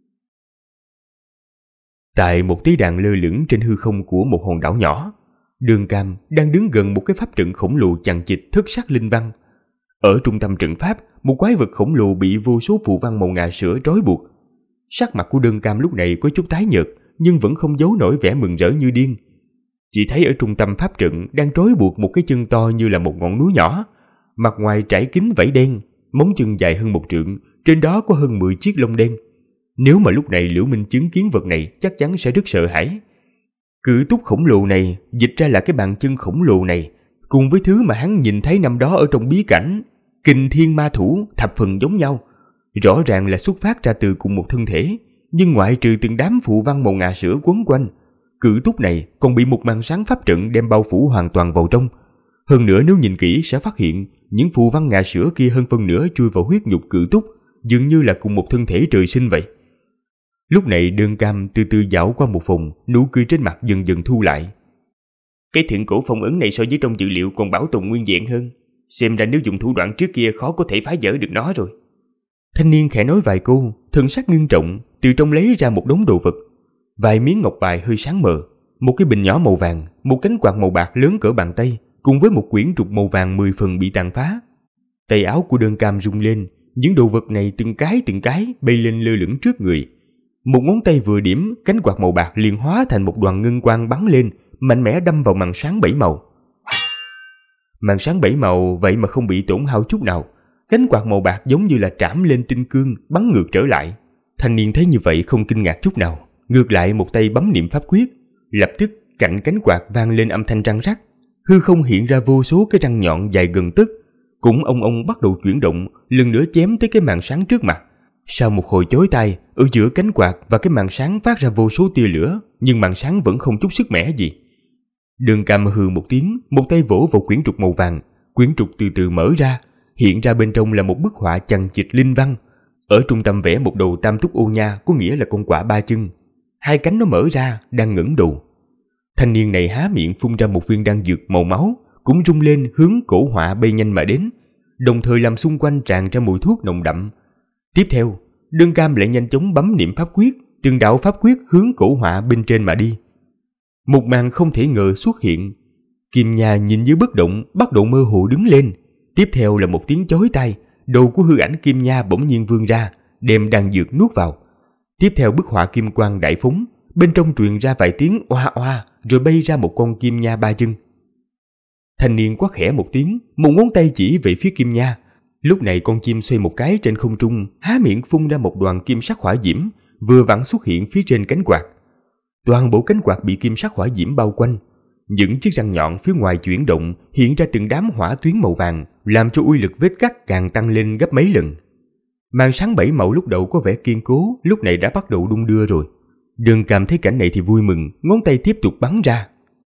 Tại một tí đàn lơ lửng trên hư không của một hòn đảo nhỏ, Đường Cam đang đứng gần một cái pháp trận khổng lồ chằng chịt thất sắc linh văn. Ở trung tâm trận pháp, một quái vật khổng lồ bị vô số phù văn màu ngà sữa trói buộc. Sắc mặt của Đường Cam lúc này có chút tái nhợt, nhưng vẫn không giấu nổi vẻ mừng rỡ như điên. Chỉ thấy ở trung tâm pháp trận đang trói buộc một cái chân to như là một ngọn núi nhỏ, mặt ngoài trải kín vảy đen, móng chân dài hơn 1 trượng, trên đó có hơn 10 chiếc lông đen. Nếu mà lúc này Liễu Minh chứng kiến vật này chắc chắn sẽ rất sợ hãi. Cự túc khổng lồ này dịch ra là cái bàn chân khổng lồ này, cùng với thứ mà hắn nhìn thấy năm đó ở trong bí cảnh Kình Thiên Ma Thủ thập phần giống nhau. Rõ ràng là xuất phát ra từ cùng một thân thể, nhưng ngoại trừ từng đám phù văn màu ngà sữa quấn quanh, cự túc này còn bị một màn sáng pháp trận đem bao phủ hoàn toàn vào trong. Hơn nữa nếu nhìn kỹ sẽ phát hiện những phù văn ngà sữa kia hơn phân nửa chui vào huyết nhục cự túc, dường như là cùng một thân thể trời sinh vậy. Lúc này Đường Cam từ từ dạo qua một vòng, nụ cười trên mặt dần dần thu lại. Cái thượng cổ phong ấn này so với trong dữ liệu còn bảo tồn nguyên vẹn hơn. Xem ra nếu dùng thủ đoạn trước kia khó có thể phá vỡ được nó rồi. Thanh niên khẽ nói vài câu, thần sắc ngưng trọng, từ trong lấy ra một đống đồ vật. Vài miếng ngọc bài hơi sáng mờ, một cái bình nhỏ màu vàng, một cánh quạt màu bạc lớn cỡ bàn tay, cùng với một quyển trục màu vàng 10 phần bị tàn phá. Tay áo của Đường Cam rung lên, những đồ vật này từng cái bay lên lơ lửng trước người. Một ngón tay vừa điểm, cánh quạt màu bạc liền hóa thành một đoàn ngân quang bắn lên, mạnh mẽ đâm vào màn sáng 7 màu. Màn sáng 7 màu vậy mà không bị tổn hao chút nào. Cánh quạt màu bạc giống như là trảm lên tinh cương, bắn ngược trở lại. Thanh niên thấy như vậy không kinh ngạc chút nào, ngược lại một tay bấm niệm pháp quyết, lập tức cạnh cánh quạt vang lên âm thanh răng rắc, hư không hiện ra vô số cái răng nhọn dài gần tấc, cũng ông bắt đầu chuyển động, lần nữa chém tới cái màn sáng trước mặt. Sau một hồi chói tai, ở giữa cánh quạt và cái màn sáng phát ra vô số tia lửa, nhưng màn sáng vẫn không chút sức mẻ gì. Đường Cam hừ một tiếng, một tay vỗ vào quyển trục màu vàng, quyển trục từ từ mở ra, hiện ra bên trong là một bức họa chằng chịt linh văn. Ở trung tâm vẽ một đầu tam túc ô nha, có nghĩa là con quạ 3 chân, 2 cánh nó mở ra, đang ngẩng đầu. Thanh niên này há miệng phun ra một viên đan dược màu máu, cũng rung lên hướng cổ họa bay nhanh mà đến, đồng thời làm xung quanh tràn ra mùi thuốc nồng đậm. Tiếp theo, Đường Cam lại nhanh chóng bấm niệm pháp quyết, từng đạo pháp quyết hướng cổ họa bên trên mà đi. Một màn không thể ngờ xuất hiện. Kim Nha nhìn như bất động, bắt đầu mơ hồ đứng lên. Tiếp theo là một tiếng chói tai, đầu của hư ảnh Kim Nha bỗng nhiên vươn ra, đem đan dược nuốt vào. Tiếp theo bức họa kim quang đại phóng, bên trong truyền ra vài tiếng oa oa, rồi bay ra một con Kim Nha 3 chân. Thanh niên quát khẽ một tiếng, một ngón tay chỉ về phía Kim Nha. Lúc này con chim xoay một cái trên không trung, há miệng phun ra một đoàn kim sắc hỏa diễm, vừa vặn xuất hiện phía trên cánh quạt. Toàn bộ cánh quạt bị kim sắc hỏa diễm bao quanh. Những chiếc răng nhọn phía ngoài chuyển động, hiện ra từng đám hỏa tuyến màu vàng, làm cho uy lực vết cắt càng tăng lên gấp mấy lần. Màn sáng 7 màu lúc đầu có vẻ kiên cố, lúc này đã bắt đầu đung đưa rồi. Đường Cam thấy cảnh này thì vui mừng, ngón tay tiếp tục bắn ra.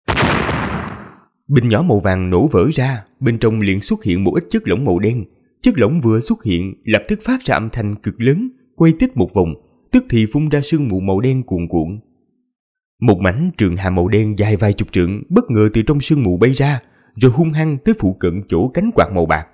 Bình nhỏ màu vàng nổ vỡ ra, bên trong liền xuất hiện một ít chất lỏng màu đen. Chất lỏng vừa xuất hiện, lập tức phát ra âm thanh cực lớn, quay tích một vòng, tức thì phun ra sương mù màu đen cuồn cuộn. Một mảnh trường hà màu đen dài vài chục trượng bất ngờ từ trong sương mù bay ra, rồi hung hăng tới phụ cận chỗ cánh quạt màu bạc.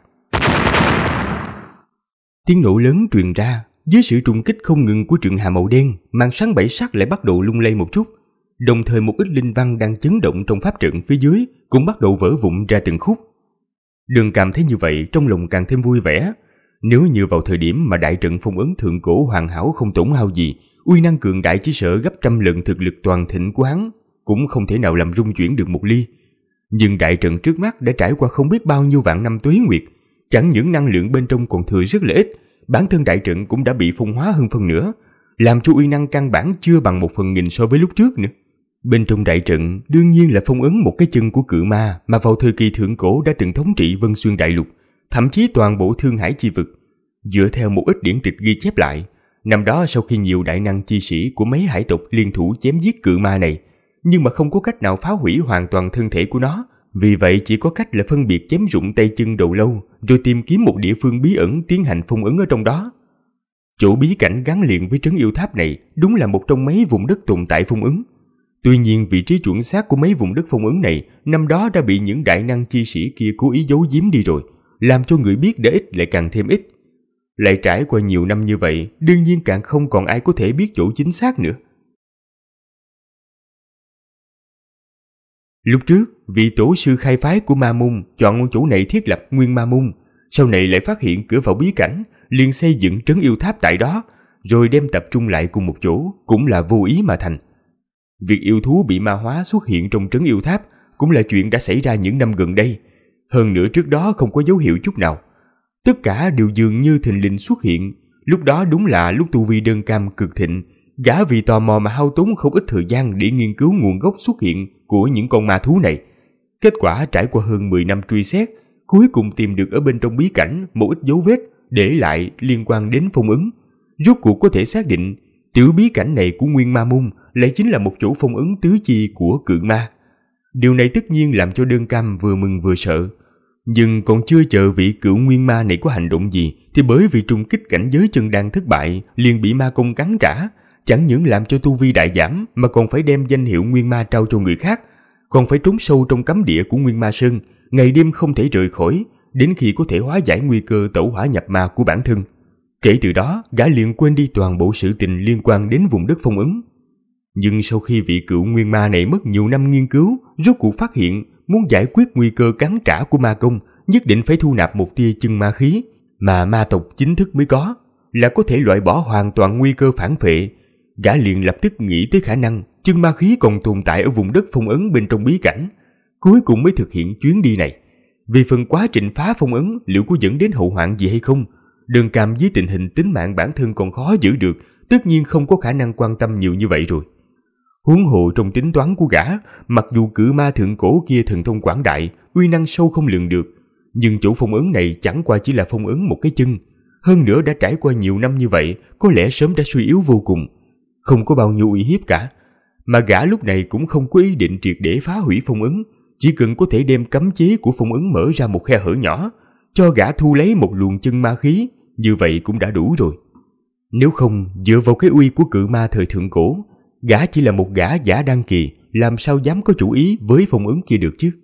Tiếng nổ lớn truyền ra, dưới sự trùng kích không ngừng của trường hà màu đen, màn sáng 7 sắc lại bắt đầu lung lay một chút. Đồng thời một ít linh văn đang chấn động trong pháp trận phía dưới cũng bắt đầu vỡ vụn ra từng khúc. Đường Cam thấy như vậy trong lòng càng thêm vui vẻ. Nếu như vào thời điểm mà đại trận phong ấn thượng cổ hoàn hảo không tổn hao gì, uy năng cường đại chỉ sợ gấp trăm lần thực lực toàn thịnh của hắn, cũng không thể nào làm rung chuyển được một ly. Nhưng đại trận trước mắt đã trải qua không biết bao nhiêu vạn năm tuế nguyệt, chẳng những năng lượng bên trong còn thừa rất là ít, bản thân đại trận cũng đã bị phong hóa hơn phân nửa, làm cho uy năng căn bản chưa bằng 1/1000 so với lúc trước nữa. Bên trong đại trận đương nhiên là phong ấn một cái chân của cự ma mà vào thời kỳ thượng cổ đã từng thống trị Vân Xuyên Đại Lục, thậm chí toàn bộ Thương Hải chi vực. Dựa theo một ít điển tịch ghi chép lại, năm đó sau khi nhiều đại năng chi sĩ của mấy hải tộc liên thủ chém giết cự ma này, nhưng mà không có cách nào phá hủy hoàn toàn thân thể của nó. Vì vậy chỉ có cách là phân biệt chém rụng tay chân đầu lâu, rồi tìm kiếm một địa phương bí ẩn tiến hành phong ấn ở trong đó. Chỗ bí cảnh gắn liền với trấn yêu tháp này đúng là một trong mấy vùng đất tồn tại phong ấn. Tuy nhiên vị trí chuẩn xác của mấy vùng đất phong ấn này năm đó đã bị những đại năng chi sĩ kia cố ý giấu giếm đi rồi, làm cho người biết đã ít lại càng thêm ít. Lại trải qua nhiều năm như vậy, đương nhiên càng không còn ai có thể biết chỗ chính xác nữa. Lúc trước, vị tổ sư khai phái của Ma Môn chọn chỗ này thiết lập Nguyên Ma Môn, sau này lại phát hiện cửa vào bí cảnh, liền xây dựng trấn yêu tháp tại đó, rồi đem tập trung lại cùng một chỗ, cũng là vô ý mà thành. Việc yêu thú bị ma hóa xuất hiện trong trấn yêu tháp cũng là chuyện đã xảy ra những năm gần đây. Hơn nữa trước đó không có dấu hiệu chút nào. Tất cả đều dường như thình lình xuất hiện. Lúc đó đúng là lúc tu vi đơn cam cực thịnh, gã vì tò mò mà hao tốn không ít thời gian để nghiên cứu nguồn gốc xuất hiện của những con ma thú này. Kết quả trải qua hơn 10 năm truy xét, cuối cùng tìm được ở bên trong bí cảnh một ít dấu vết để lại liên quan đến phong ấn. Rốt cuộc có thể xác định tiểu bí cảnh này của Nguyên Ma Môn lại chính là một chỗ phong ấn tứ chi của cự ma. Điều này tất nhiên làm cho đơn cam vừa mừng vừa sợ. Nhưng còn chưa chờ vị cựu nguyên ma này có hành động gì, thì bởi vì trùng kích cảnh giới chân đan thất bại, liền bị ma công cắn trả. Chẳng những làm cho tu vi đại giảm, mà còn phải đem danh hiệu nguyên ma trao cho người khác, còn phải trốn sâu trong cấm địa của Nguyên Ma Sơn, ngày đêm không thể rời khỏi, đến khi có thể hóa giải nguy cơ tẩu hỏa nhập ma của bản thân. Kể từ đó, gã liền quên đi toàn bộ sự tình liên quan đến vùng đất phong ấn. Nhưng sau khi vị cựu nguyên ma này mất nhiều năm nghiên cứu, rốt cuộc phát hiện muốn giải quyết nguy cơ cắn trả của ma công, nhất định phải thu nạp một tia chân ma khí mà ma tộc chính thức mới có, là có thể loại bỏ hoàn toàn nguy cơ phản phệ. Gã liền lập tức nghĩ tới khả năng chân ma khí còn tồn tại ở vùng đất phong ấn bên trong bí cảnh, cuối cùng mới thực hiện chuyến đi này. Vì phần quá trình phá phong ấn liệu có dẫn đến hậu hoạn gì hay không, Đơn Cam với tình hình tính mạng bản thân còn khó giữ được, tất nhiên không có khả năng quan tâm nhiều như vậy rồi. Huống hồ trong tính toán của gã, mặc dù cự ma thượng cổ kia thần thông quảng đại, uy năng sâu không lường được, nhưng chỗ phong ấn này chẳng qua chỉ là phong ấn một cái chân. Hơn nữa đã trải qua nhiều năm như vậy, có lẽ sớm đã suy yếu vô cùng, không có bao nhiêu uy hiếp cả. Mà gã lúc này cũng không có ý định triệt để phá hủy phong ấn, chỉ cần có thể đem cấm chế của phong ấn mở ra một khe hở nhỏ, cho gã thu lấy một luồng chân ma khí, như vậy cũng đã đủ rồi. Nếu không, dựa vào cái uy của cự ma thời thượng cổ, gã chỉ là một gã giả đan kỳ, làm sao dám có chủ ý với phong ấn kia được chứ?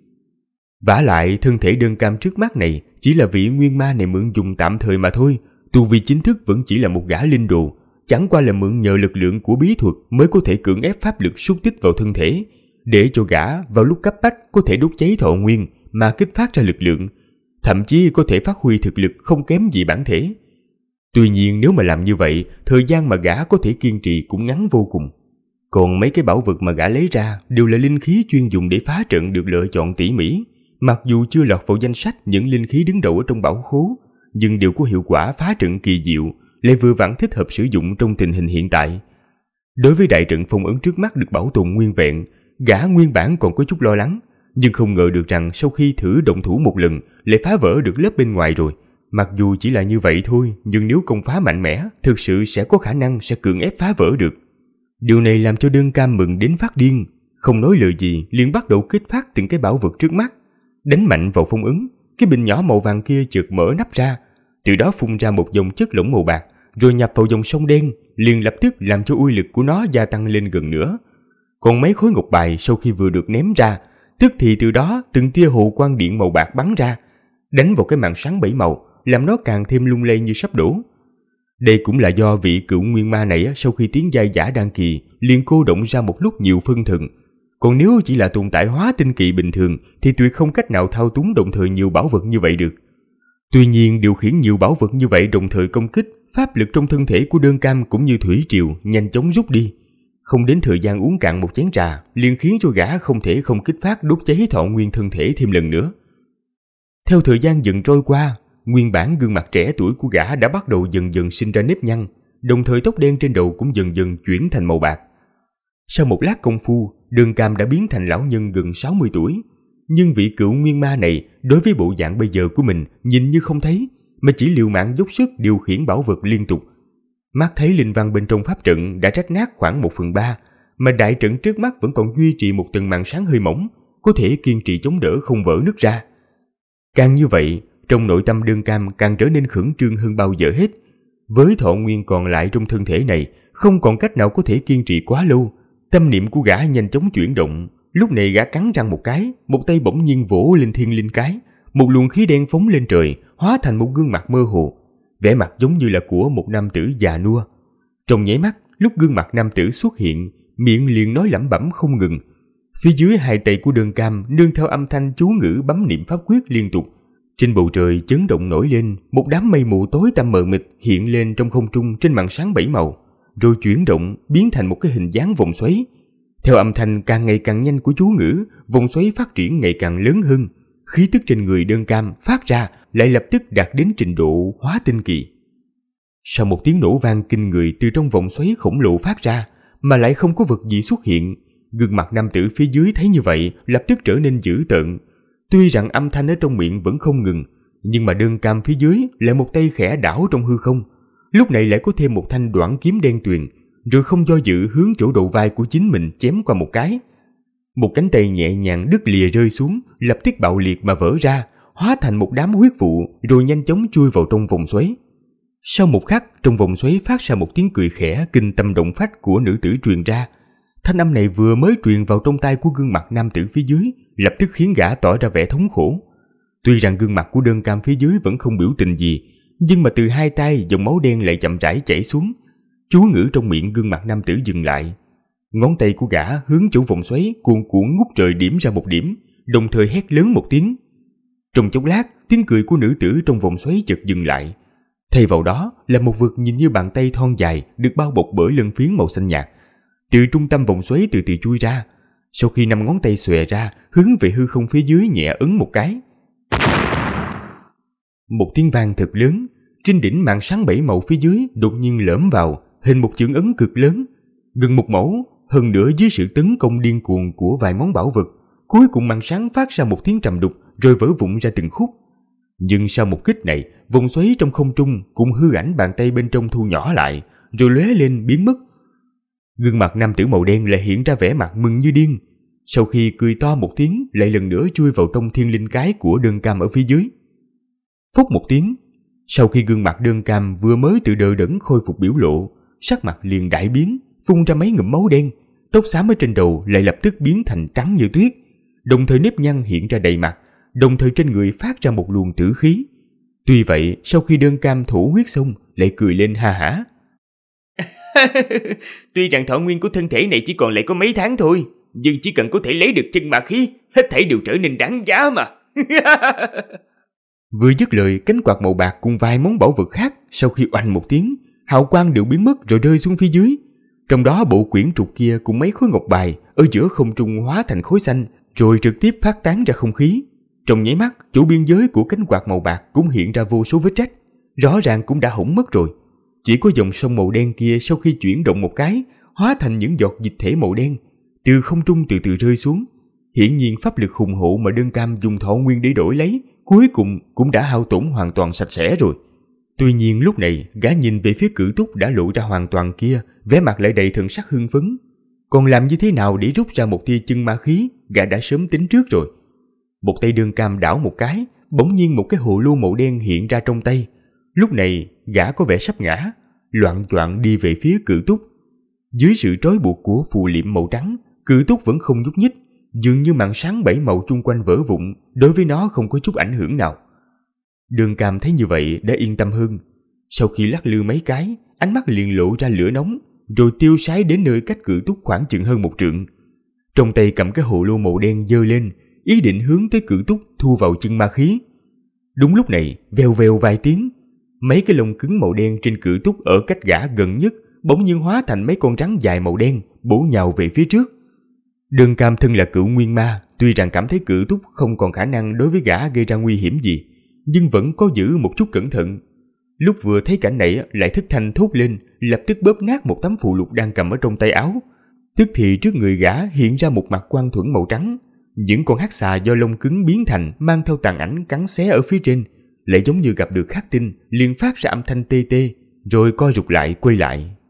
Vả lại, thân thể Đơn Cam trước mắt này chỉ là vị nguyên ma này mượn dùng tạm thời mà thôi, tu vi chính thức vẫn chỉ là một gã linh đồ, chẳng qua là mượn nhờ lực lượng của bí thuật mới có thể cưỡng ép pháp lực xúc tích vào thân thể, để cho gã vào lúc cấp bách có thể đốt cháy thọ nguyên mà kích phát ra lực lượng, thậm chí có thể phát huy thực lực không kém gì bản thể. Tuy nhiên nếu mà làm như vậy, thời gian mà gã có thể kiên trì cũng ngắn vô cùng. Còn mấy cái bảo vật mà gã lấy ra đều là linh khí chuyên dùng để phá trận được lựa chọn tỉ mỉ, mặc dù chưa lọt vào danh sách những linh khí đứng đầu ở trong bảo khố, nhưng đều có hiệu quả phá trận kỳ diệu, lại vừa vặn thích hợp sử dụng trong tình hình hiện tại. Đối với đại trận phong ấn trước mắt được bảo tồn nguyên vẹn, gã nguyên bản còn có chút lo lắng, nhưng không ngờ được rằng sau khi thử động thủ một lần lại phá vỡ được lớp bên ngoài rồi. Mặc dù chỉ là như vậy thôi, nhưng nếu công phá mạnh mẽ, thực sự sẽ có khả năng sẽ cưỡng ép phá vỡ được. Điều này làm cho Đơn Cam mừng đến phát điên, không nói lời gì liền bắt đầu kích phát từng cái bảo vật trước mắt, đánh mạnh vào phong ấn. Cái bình nhỏ màu vàng kia chợt mở nắp ra, từ đó phun ra một dòng chất lỏng màu bạc, rồi nhập vào dòng sông đen, liền lập tức làm cho uy lực của nó gia tăng lên gần nữa. Còn mấy khối ngọc bài sau khi vừa được ném ra, tức thì từ đó từng tia hồ quang điện màu bạc bắn ra, đánh vào cái màn sáng bảy màu, làm nó càng thêm lung lay như sắp đổ. Đây cũng là do vị cựu nguyên ma này sau khi tiến giai giả đan kỳ liền cô động ra một lúc nhiều phân thần. Còn nếu chỉ là tồn tại hóa tinh kỳ bình thường thì tuyệt không cách nào thao túng đồng thời nhiều bảo vật như vậy được. Tuy nhiên điều khiển nhiều bảo vật như vậy đồng thời công kích, pháp lực trong thân thể của Đơn Cam cũng như thủy triều nhanh chóng rút đi. Không đến thời gian uống cạn một chén trà liền khiến cho gã không thể không kích phát đốt cháy thọ nguyên thân thể thêm lần nữa. Theo thời gian dần trôi qua, nguyên bản gương mặt trẻ tuổi của gã đã bắt đầu dần dần sinh ra nếp nhăn, đồng thời tóc đen trên đầu cũng dần dần chuyển thành màu bạc. Sau một lát công phu, Đơn Cam đã biến thành lão nhân gần 60 tuổi. Nhưng vị cựu nguyên ma này đối với bộ dạng bây giờ của mình nhìn như không thấy, mà chỉ liều mạng dốc sức điều khiển bảo vật liên tục. Mắt thấy linh văn bên trong pháp trận đã rách nát khoảng 1/3, mà đại trận trước mắt vẫn còn duy trì một tầng màn sáng hơi mỏng, có thể kiên trì chống đỡ không vỡ nứt ra. Càng như vậy, trong nội tâm Đơn Cam càng trở nên khẩn trương hơn bao giờ hết. Với thọ nguyên còn lại trong thân thể này, không còn cách nào có thể kiên trì quá lâu. Tâm niệm của gã nhanh chóng chuyển động. Lúc này gã cắn răng một cái, một tay bỗng nhiên vỗ lên thiên linh cái, một luồng khí đen phóng lên trời, hóa thành một gương mặt mơ hồ, vẻ mặt giống như là của một nam tử già nua. Trong nháy mắt, lúc gương mặt nam tử xuất hiện, miệng liền nói lẩm bẩm không ngừng. Phía dưới hai tay của Đơn Cam nương theo âm thanh chú ngữ bấm niệm pháp quyết liên tục. Trên bầu trời chấn động nổi lên, một đám mây mù tối tăm mờ mịt hiện lên trong không trung trên màn sáng 7 màu, rồi chuyển động biến thành một cái hình dáng vòng xoáy. Theo âm thanh càng ngày càng nhanh của chú ngữ, vòng xoáy phát triển ngày càng lớn hơn. Khí tức trên người Đơn Cam phát ra lại lập tức đạt đến trình độ hóa tinh kỳ. Sau một tiếng nổ vang kinh người từ trong vòng xoáy khổng lồ phát ra, mà lại không có vật gì xuất hiện, gương mặt nam tử phía dưới thấy như vậy lập tức trở nên dữ tợn. Tuy rằng âm thanh ở trong miệng vẫn không ngừng, nhưng mà Đơn Cam phía dưới lại một tay khẽ đảo trong hư không. Lúc này lại có thêm một thanh đoản kiếm đen tuyền, rồi không do dự hướng chỗ đầu vai của chính mình chém qua một cái. Một cánh tay nhẹ nhàng đứt lìa rơi xuống, lập tức bạo liệt mà vỡ ra, hóa thành một đám huyết vụ, rồi nhanh chóng chui vào trong vòng xoáy. Sau một khắc, trong vòng xoáy phát ra một tiếng cười khẽ kinh tâm động phách của nữ tử truyền ra. Thanh âm này vừa mới truyền vào trong tai của gương mặt nam tử phía dưới, lập tức khiến gã tỏ ra vẻ thống khổ. Tuy rằng gương mặt của Đơn Cam phía dưới vẫn không biểu tình gì, nhưng mà từ hai tay dòng máu đen lại chậm rãi chảy xuống. Chú ngữ trong miệng gương mặt nam tử dừng lại. Ngón tay của gã hướng chỗ vòng xoáy cuồn cuộn ngút trời điểm ra một điểm, đồng thời hét lớn một tiếng. Trong chốc lát, tiếng cười của nữ tử trong vòng xoáy chợt dừng lại. Thay vào đó là một vật nhìn như bàn tay thon dài được bao bọc bởi lân phiến màu xanh nhạt. Từ trung tâm vòng xoáy từ từ chui ra. Sau khi 5 ngón tay xòe ra, hướng về hư không phía dưới nhẹ ấn một cái. Một tiếng vang thật lớn, trên đỉnh màn sáng 7 màu phía dưới đột nhiên lõm vào, hình một chưởng ấn cực lớn, gần một mẫu, hơn nữa dưới sự tấn công điên cuồng của vài món bảo vật, cuối cùng màn sáng phát ra một tiếng trầm đục rồi vỡ vụn ra từng khúc. Nhưng sau một kích này, vòng xoáy trong không trung cùng hư ảnh bàn tay bên trong thu nhỏ lại, rồi lóe lên biến mất. Gương mặt nam tử màu đen lại hiện ra vẻ mặt mừng như điên. Sau khi cười to một tiếng, lại lần nữa chui vào trong thiên linh cái của Đơn Cam ở phía dưới. Phốc một tiếng, sau khi gương mặt Đơn Cam vừa mới từ đờ đẫn khôi phục biểu lộ, sắc mặt liền đại biến, phun ra mấy ngụm máu đen, tóc xám ở trên đầu lại lập tức biến thành trắng như tuyết, đồng thời nếp nhăn hiện ra đầy mặt, đồng thời trên người phát ra một luồng tử khí. Tuy vậy, sau khi Đơn Cam thủ huyết xong, lại cười lên ha hả. Tuy rằng thọ nguyên của thân thể này chỉ còn lại có mấy tháng thôi, nhưng chỉ cần có thể lấy được chân ma khí, hết thảy đều trở nên đáng giá mà. Vừa dứt lời, cánh quạt màu bạc cùng vài món bảo vật khác sau khi oanh một tiếng, hào quang đều biến mất rồi rơi xuống phía dưới. Trong đó bộ quyển trục kia cùng mấy khối ngọc bài ở giữa không trung hóa thành khối xanh, rồi trực tiếp phát tán ra không khí. Trong nháy mắt, chỗ biên giới của cánh quạt màu bạc cũng hiện ra vô số vết rách, rõ ràng cũng đã hỏng mất rồi. Chỉ có dòng sông màu đen kia sau khi chuyển động một cái, hóa thành những giọt dịch thể màu đen, từ không trung từ từ rơi xuống. Hiển nhiên pháp lực hùng hậu mà Đơn Cam dùng thọ nguyên để đổi lấy, cuối cùng cũng đã hao tổn hoàn toàn sạch sẽ rồi. Tuy nhiên lúc này, gã nhìn về phía Cử Túc đã lộ ra hoàn toàn kia, vẻ mặt lại đầy thần sắc hưng phấn. Còn làm như thế nào để rút ra một tia chân ma khí, gã đã sớm tính trước rồi. Một tay Đơn Cam đảo một cái, bỗng nhiên một cái hồ lô màu đen hiện ra trong tay. Lúc này, gã có vẻ sắp ngã, loạng choạng đi về phía Cử Túc. Dưới sự trói buộc của phù liệm màu trắng, Cử Túc vẫn không nhúc nhích, dường như màn sáng 7 màu chung quanh vỡ vụn, đối với nó không có chút ảnh hưởng nào. Đơn Cam thấy như vậy đã yên tâm hơn. Sau khi lắc lư mấy cái, ánh mắt liền lộ ra lửa nóng, rồi tiêu sái đến nơi cách Cử Túc khoảng chừng hơn 1 trượng. Trong tay cầm cái hồ lô màu đen giơ lên, ý định hướng tới Cử Túc thu vào chân ma khí. Đúng lúc này, vèo vèo vài tiếng, mấy cái lông cứng màu đen trên Cử Túc ở cách gã gần nhất bỗng nhiên hóa thành mấy con rắn dài màu đen, bổ nhào về phía trước. Đơn Cam thân là cựu nguyên ma, tuy rằng cảm thấy Cử Túc không còn khả năng đối với gã gây ra nguy hiểm gì, nhưng vẫn có giữ một chút cẩn thận. Lúc vừa thấy cảnh này lại thất thanh thốt lên, lập tức bóp nát một tấm phù lục đang cầm ở trong tay áo. Tức thì trước người gã hiện ra một mặt quang thuẫn màu trắng, những con hắc xà do lông cứng biến thành mang theo tàn ảnh cắn xé ở phía trên, lại giống như gặp được khắc tinh, liền phát ra âm thanh tê tê, rồi co rụt lại quay lại.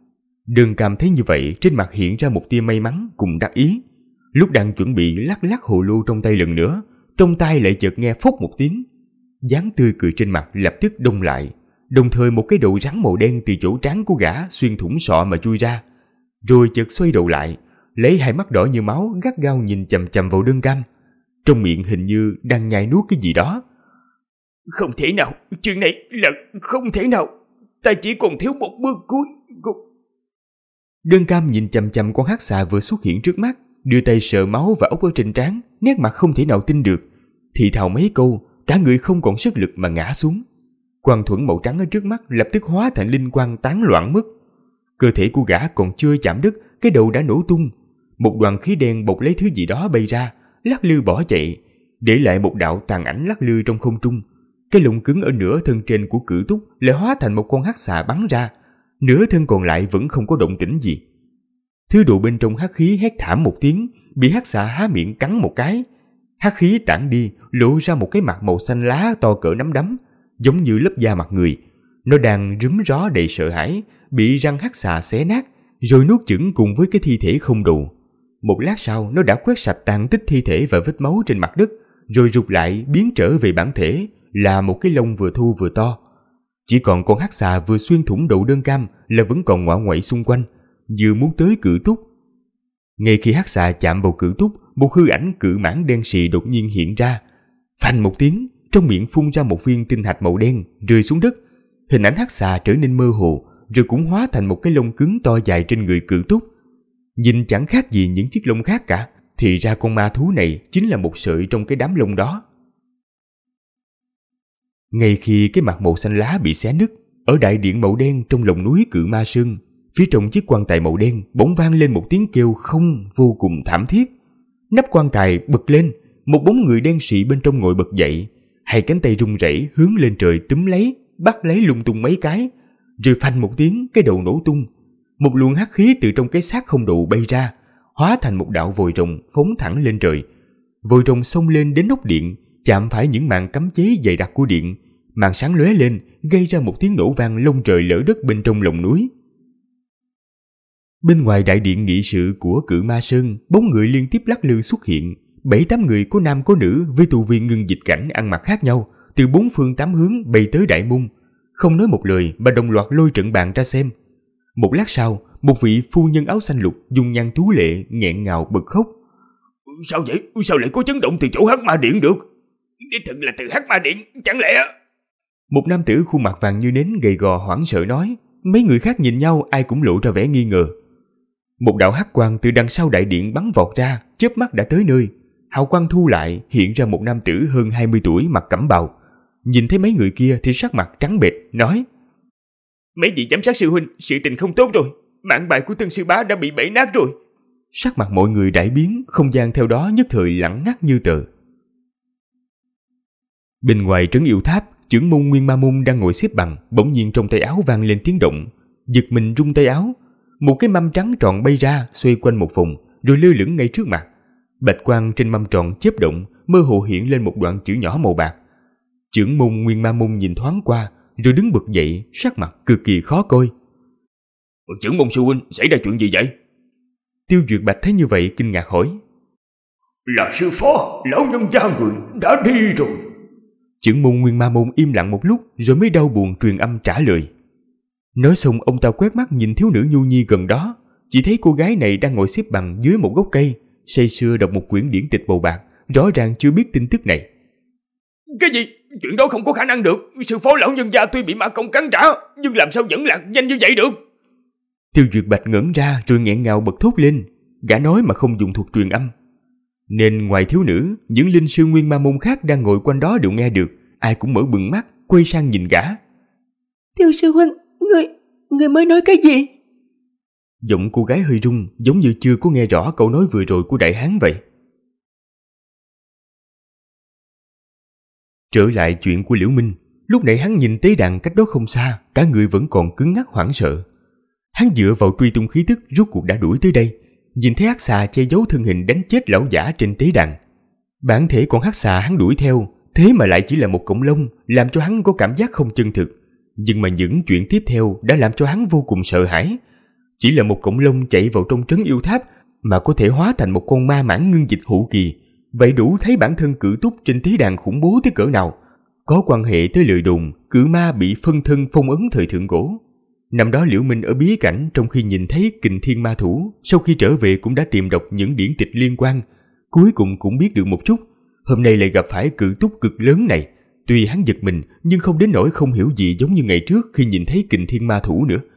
Đơn Cam thấy như vậy, trên mặt hiện ra một tia may mắn cùng đắc ý. Lúc đang chuẩn bị lắc lắc hồ lô trong tay lần nữa, trong tai lại chợt nghe phốc một tiếng. Dáng tươi cười trên mặt lập tức đông lại, đồng thời một cái đầu rắn màu đen từ chỗ trán của gã xuyên thủng sọ mà chui ra, rồi chợt xoay đầu lại, lấy hai mắt đỏ như máu gắt gao nhìn chằm chằm vào Đơn Cam, trong miệng hình như đang nhai nuốt cái gì đó. Không thể nào, chuyện này là không thể nào, ta chỉ còn thiếu một bước cuối. Đơn Cam nhìn chằm chằm con hắc xà vừa xuất hiện trước mắt, đưa tay sờ máu và ốc ở trên trán, nét mặt không thể nào tin được, thì thào mấy câu, cả người không còn sức lực mà ngã xuống. Quang thuẫn màu trắng ở trước mắt lập tức hóa thành linh quang tán loạn mất. Cơ thể của gã còn chưa chạm đất, cái đầu đã nổ tung. Một đoàn khí đen bọc lấy thứ gì đó bay ra, lắc lư bỏ chạy, để lại một đạo tàn ảnh lắc lư trong không trung. Cái lồng cứng ở nửa thân trên của Cử Túc lại hóa thành một con hắc xà bắn ra, nửa thân còn lại vẫn không có động tĩnh gì. Thứ đồ bên trong hắc khí hét thảm một tiếng, bị hắc xà há miệng cắn một cái. Hắc khí tản đi, lộ ra một cái mặt màu xanh lá to cỡ nắm đấm, giống như lớp da mặt người. Nó đang rúm ró đầy sợ hãi, bị răng hắc xà xé nát, rồi nuốt chửng cùng với cái thi thể không đầu. Một lát sau, nó đã quét sạch tàn tích thi thể và vết máu trên mặt đất, rồi rụt lại biến trở về bản thể, là một cái lông vừa thô vừa to. Chỉ còn con hắc xà vừa xuyên thủng đầu Đơn Cam là vẫn còn ngoạ ngoậy xung quanh, vừa muốn tới Cử Túc. Ngay khi hắc xà chạm vào Cử Túc, một hư ảnh cự mãng đen sì đột nhiên hiện ra. Phanh một tiếng, trong miệng phun ra một viên tinh thạch màu đen rơi xuống đất. Hình ảnh hắc xà trở nên mơ hồ, rồi cũng hóa thành một cái lông cứng to dài trên người Cử Túc. Nhìn chẳng khác gì những chiếc lông khác cả, thì ra con ma thú này chính là một sợi trong cái đám lông đó. Ngay khi cái mặt màu xanh lá bị xé nứt, ở đại điện màu đen trong lòng núi Cự Ma Sơn, phía trong chiếc quan tài màu đen bỗng vang lên một tiếng kêu không vô cùng thảm thiết. Nắp quan tài bật lên, một bóng người đen sì bên trong ngồi bật dậy, hai cánh tay run rẩy hướng lên trời túm lấy, bắt lấy lung tung mấy cái, rồi phanh một tiếng cái đầu nổ tung. Một luồng hắc khí từ trong cái xác không đầu bay ra, hóa thành một đạo vòi rồng phóng thẳng lên trời. Vòi rồng xông lên đến nóc điện, chạm phải những màn cấm chế dày đặc của điện, màn sáng lóe lên, gây ra một tiếng nổ vang lông trời lở đất bên trong lòng núi. Bên ngoài đại điện nghị sự của Cự Ma Sơn, bóng người liên tiếp lắc lư xuất hiện, 7-8 người có nam có nữ với tu vi ngưng dịch cảnh ăn mặc khác nhau, từ 4 phương 8 hướng bay tới đại môn, không nói một lời mà đồng loạt lôi trận bàn ra xem. Một lát sau, một vị phu nhân áo xanh lục dung nhan tú lệ nghẹn ngào bật khóc. Sao vậy? Sao lại có chấn động từ chỗ Hắc Ma Điện được? Đích thực là từ Hắc Ma Điện, chẳng lẽ... Một nam tử khuôn mặt vàng như nến gầy gò hoảng sợ nói. Mấy người khác nhìn nhau ai cũng lộ ra vẻ nghi ngờ. Một đạo hắc quang từ đằng sau đại điện bắn vọt ra, chớp mắt đã tới nơi. Hào quang thu lại, hiện ra một nam tử hơn 20 tuổi mặc cẩm bào. Nhìn thấy mấy người kia thì sắc mặt trắng bệch, nói: Mấy vị giám sát sư huynh, sự tình không tốt rồi. Mạng bài của Tân sư bá đã bị bể nát rồi. Sắc mặt mọi người đại biến, không gian theo đó nhất thời lặng ngắt như tờ. Bên ngoài trấn yêu tháp, trưởng môn Nguyên Ma Môn đang ngồi xếp bằng, bỗng nhiên trong tay áo vang lên tiếng động, giật mình rung tay áo. Một cái mâm trắng tròn bay ra, xoay quanh một vòng, rồi lơ lửng ngay trước mặt. Bạch quang trên mâm tròn chớp động, mơ hồ hiện lên một đoạn chữ nhỏ màu bạc. Trưởng môn Nguyên Ma Môn nhìn thoáng qua, rồi đứng bật dậy, sắc mặt cực kỳ khó coi. Trưởng môn sư huynh, xảy ra chuyện gì vậy? Tiêu Duyệt Bạch thấy như vậy kinh ngạc hỏi. Là sư phó, lão nhân gia người đã đi rồi. Trưởng môn Nguyên Ma Môn im lặng một lúc rồi mới đau buồn truyền âm trả lời. Nói xong ông ta quét mắt nhìn thiếu nữ nhu nhi gần đó, chỉ thấy cô gái này đang ngồi xếp bằng dưới một gốc cây, say sưa đọc một quyển điển tịch màu bạc, rõ ràng chưa biết tin tức này. Cái gì? Chuyện đó không có khả năng được. Sư phó lão nhân gia tuy bị ma công cắn trả, nhưng làm sao vẫn lạc nhanh như vậy được? Tiêu Duyệt Bạch ngẩn ra rồi nghẹn ngào bật thốt lên. Gã nói mà không dùng thuật truyền âm, nên ngoài thiếu nữ, những linh sư Nguyên Ma Môn khác đang ngồi quanh đó đều nghe được, ai cũng mở bừng mắt quay sang nhìn gã. Tiêu sư huynh, người mới nói cái gì? Giọng cô gái hơi run, giống như chưa có nghe rõ câu nói vừa rồi của đại hán vậy. Trở lại chuyện của Liễu Minh, lúc nãy hắn nhìn tế đàn cách đó không xa, cả người vẫn còn cứng ngắc hoảng sợ. Hắn dựa vào truy tung khí tức rốt cuộc đã đuổi tới đây, nhìn thấy hắc xà che giấu thân hình đánh chết lão giả trên tế đàn. Bản thể con hắc xà hắn đuổi theo, thế mà lại chỉ là một cọng lông, làm cho hắn có cảm giác không chân thực. Nhưng mà những chuyện tiếp theo đã làm cho hắn vô cùng sợ hãi. Chỉ là một cọng lông chạy vào trong trấn yêu tháp mà có thể hóa thành một con ma mãng ngưng dịch hữu kỳ, vậy đủ thấy bản thân Cự Túc trên tế đàn khủng bố tới cỡ nào. Có quan hệ tới lời đồn cự ma bị phân thân phong ấn thời thượng cổ. Năm đó Liễu Minh ở bí cảnh trong khi nhìn thấy Kình Thiên Ma Thủ, sau khi trở về cũng đã tìm đọc những điển tịch liên quan, cuối cùng cũng biết được một chút. Hôm nay lại gặp phải Cự Túc cực lớn này, tuy hắn giật mình nhưng không đến nỗi không hiểu gì giống như ngày trước khi nhìn thấy Kình Thiên Ma Thủ nữa.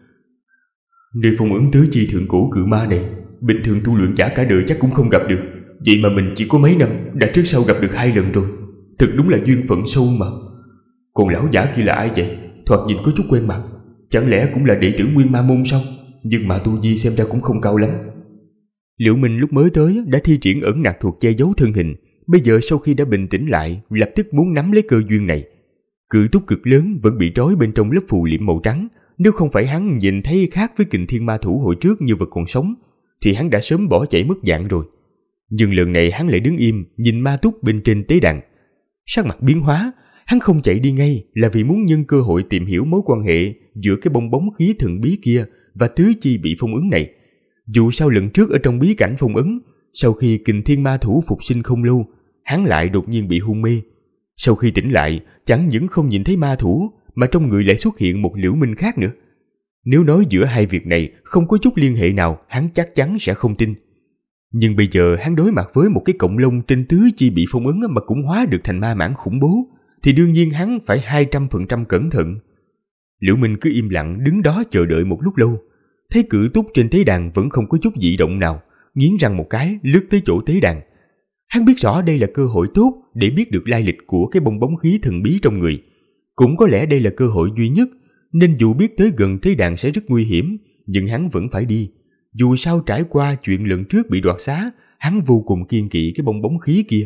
Nơi phong ấn tứ chi thượng cổ cự ma này, bình thường tu luyện giả cả đời chắc cũng không gặp được, vậy mà mình chỉ có mấy năm đã trước sau gặp được 2 lần rồi. Thực đúng là duyên phận sâu mà. Còn lão giả kia là ai vậy? Thoạt nhìn có chút quen mặt. Chẳng lẽ cũng là đệ tử Nguyên Ma Môn sao? Nhưng mà tu vi xem ra cũng không cao lắm. Liễu Minh lúc mới tới đã thi triển ẩn nặc thuật che giấu thân hình. Bây giờ sau khi đã bình tĩnh lại, lập tức muốn nắm lấy cơ duyên này. Cự Túc cực lớn vẫn bị trói bên trong lớp phù liệm màu trắng. Nếu không phải hắn nhìn thấy khác với Kình Thiên Ma Thủ hồi trước như vật còn sống, thì hắn đã sớm bỏ chạy mất dạng rồi. Nhưng lần này hắn lại đứng im nhìn ma túc bên trên tế đàn. Sắc mặt biến hóa, hắn không chạy đi ngay là vì muốn nhân cơ hội tìm hiểu mối quan hệ giữa cái bong bóng khí thần bí kia và tứ chi bị phong ấn này. Dù sao lần trước ở trong bí cảnh phong ấn, sau khi Kình Thiên Ma Thủ phục sinh không lâu, hắn lại đột nhiên bị hôn mê. Sau khi tỉnh lại, chẳng những không nhìn thấy ma thủ mà trong người lại xuất hiện một Liễu Minh khác nữa. Nếu nói giữa hai việc này không có chút liên hệ nào, hắn chắc chắn sẽ không tin. Nhưng bây giờ hắn đối mặt với một cái cọng lông trên tứ chi bị phong ấn mà cũng hóa được thành ma mãng khủng bố, thì đương nhiên hắn phải 200% cẩn thận. Liễu Minh cứ im lặng đứng đó chờ đợi một lúc lâu. Thấy Cự Túc trên tế đàn vẫn không có chút dị động nào, nghiến răng một cái lướt tới chỗ tế đàn. Hắn biết rõ đây là cơ hội tốt để biết được lai lịch của cái bong bóng khí thần bí trong người. Cũng có lẽ đây là cơ hội duy nhất, nên dù biết tới gần tế đàn sẽ rất nguy hiểm, nhưng hắn vẫn phải đi. Dù sao trải qua chuyện lần trước bị đoạt xá, hắn vô cùng kiêng kỵ cái bong bóng khí kia.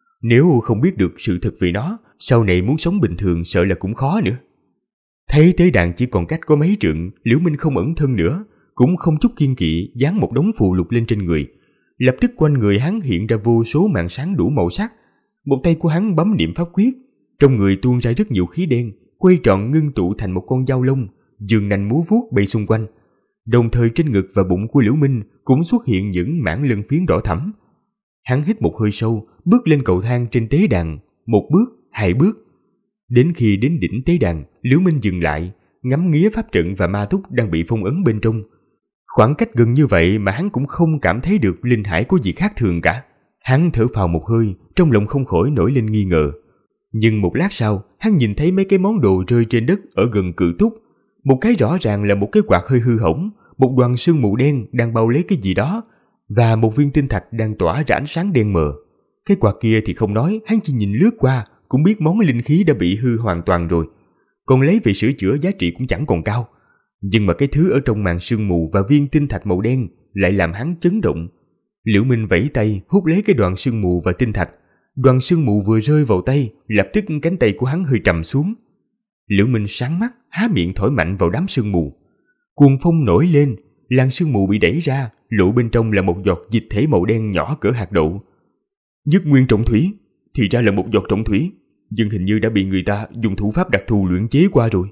Nếu không biết được sự thật về nó, sau này muốn sống bình thường sợ là cũng khó nữa. Thấy tế đàn chỉ còn cách có mấy trượng, Liễu Minh không ẩn thân nữa, cũng không chút kiêng kỵ dán một đống phù lục lên trên người. Lập tức quanh người hắn hiện ra vô số màn sáng đủ màu sắc. Một tay của hắn bấm niệm pháp quyết, trong người tuôn ra rất nhiều khí đen, quay tròn ngưng tụ thành một con dao lông, giường nành múa vuốt bay xung quanh. Đồng thời trên ngực và bụng của Liễu Minh cũng xuất hiện những mảng lân phiến đỏ thẫm. Hắn hít một hơi sâu, bước lên cầu thang trên tế đàn, một bước, 2 bước. Đến khi đến đỉnh tế đàn, Liễu Minh dừng lại, ngắm nghía pháp trận và ma túc đang bị phong ấn bên trong. Khoảng cách gần như vậy mà hắn cũng không cảm thấy được linh hải có gì khác thường cả. Hắn thở phào một hơi, trong lòng không khỏi nổi lên nghi ngờ. Nhưng một lát sau, hắn nhìn thấy mấy cái món đồ rơi trên đất ở gần Cự Túc. Một cái rõ ràng là một cái quạt hơi hư hỏng, một đoàn sương mù đen đang bao lấy cái gì đó, và một viên tinh thạch đang tỏa ra ánh sáng đen mờ. Cái quạt kia thì không nói, hắn chỉ nhìn lướt qua cũng biết món linh khí đã bị hư hoàn toàn rồi. Còn lấy về sửa chữa giá trị cũng chẳng còn cao. Nhưng mà cái thứ ở trong màn sương mù và viên tinh thạch màu đen lại làm hắn chấn động. Liễu Minh vẫy tay hút lấy cái đoàn sương mù và tinh thạch. Đoàn sương mù vừa rơi vào tay, lập tức cánh tay của hắn hơi trầm xuống. Liễu Minh sáng mắt, há miệng thổi mạnh vào đám sương mù. Cuồng phong nổi lên, làn sương mù bị đẩy ra, lộ bên trong là một giọt dịch thể màu đen nhỏ cỡ hạt đậu. Nhất nguyên trọng thủy, thì ra là một giọt trọng thủy, nhưng hình như đã bị người ta dùng thủ pháp đặc thù luyện chế qua rồi.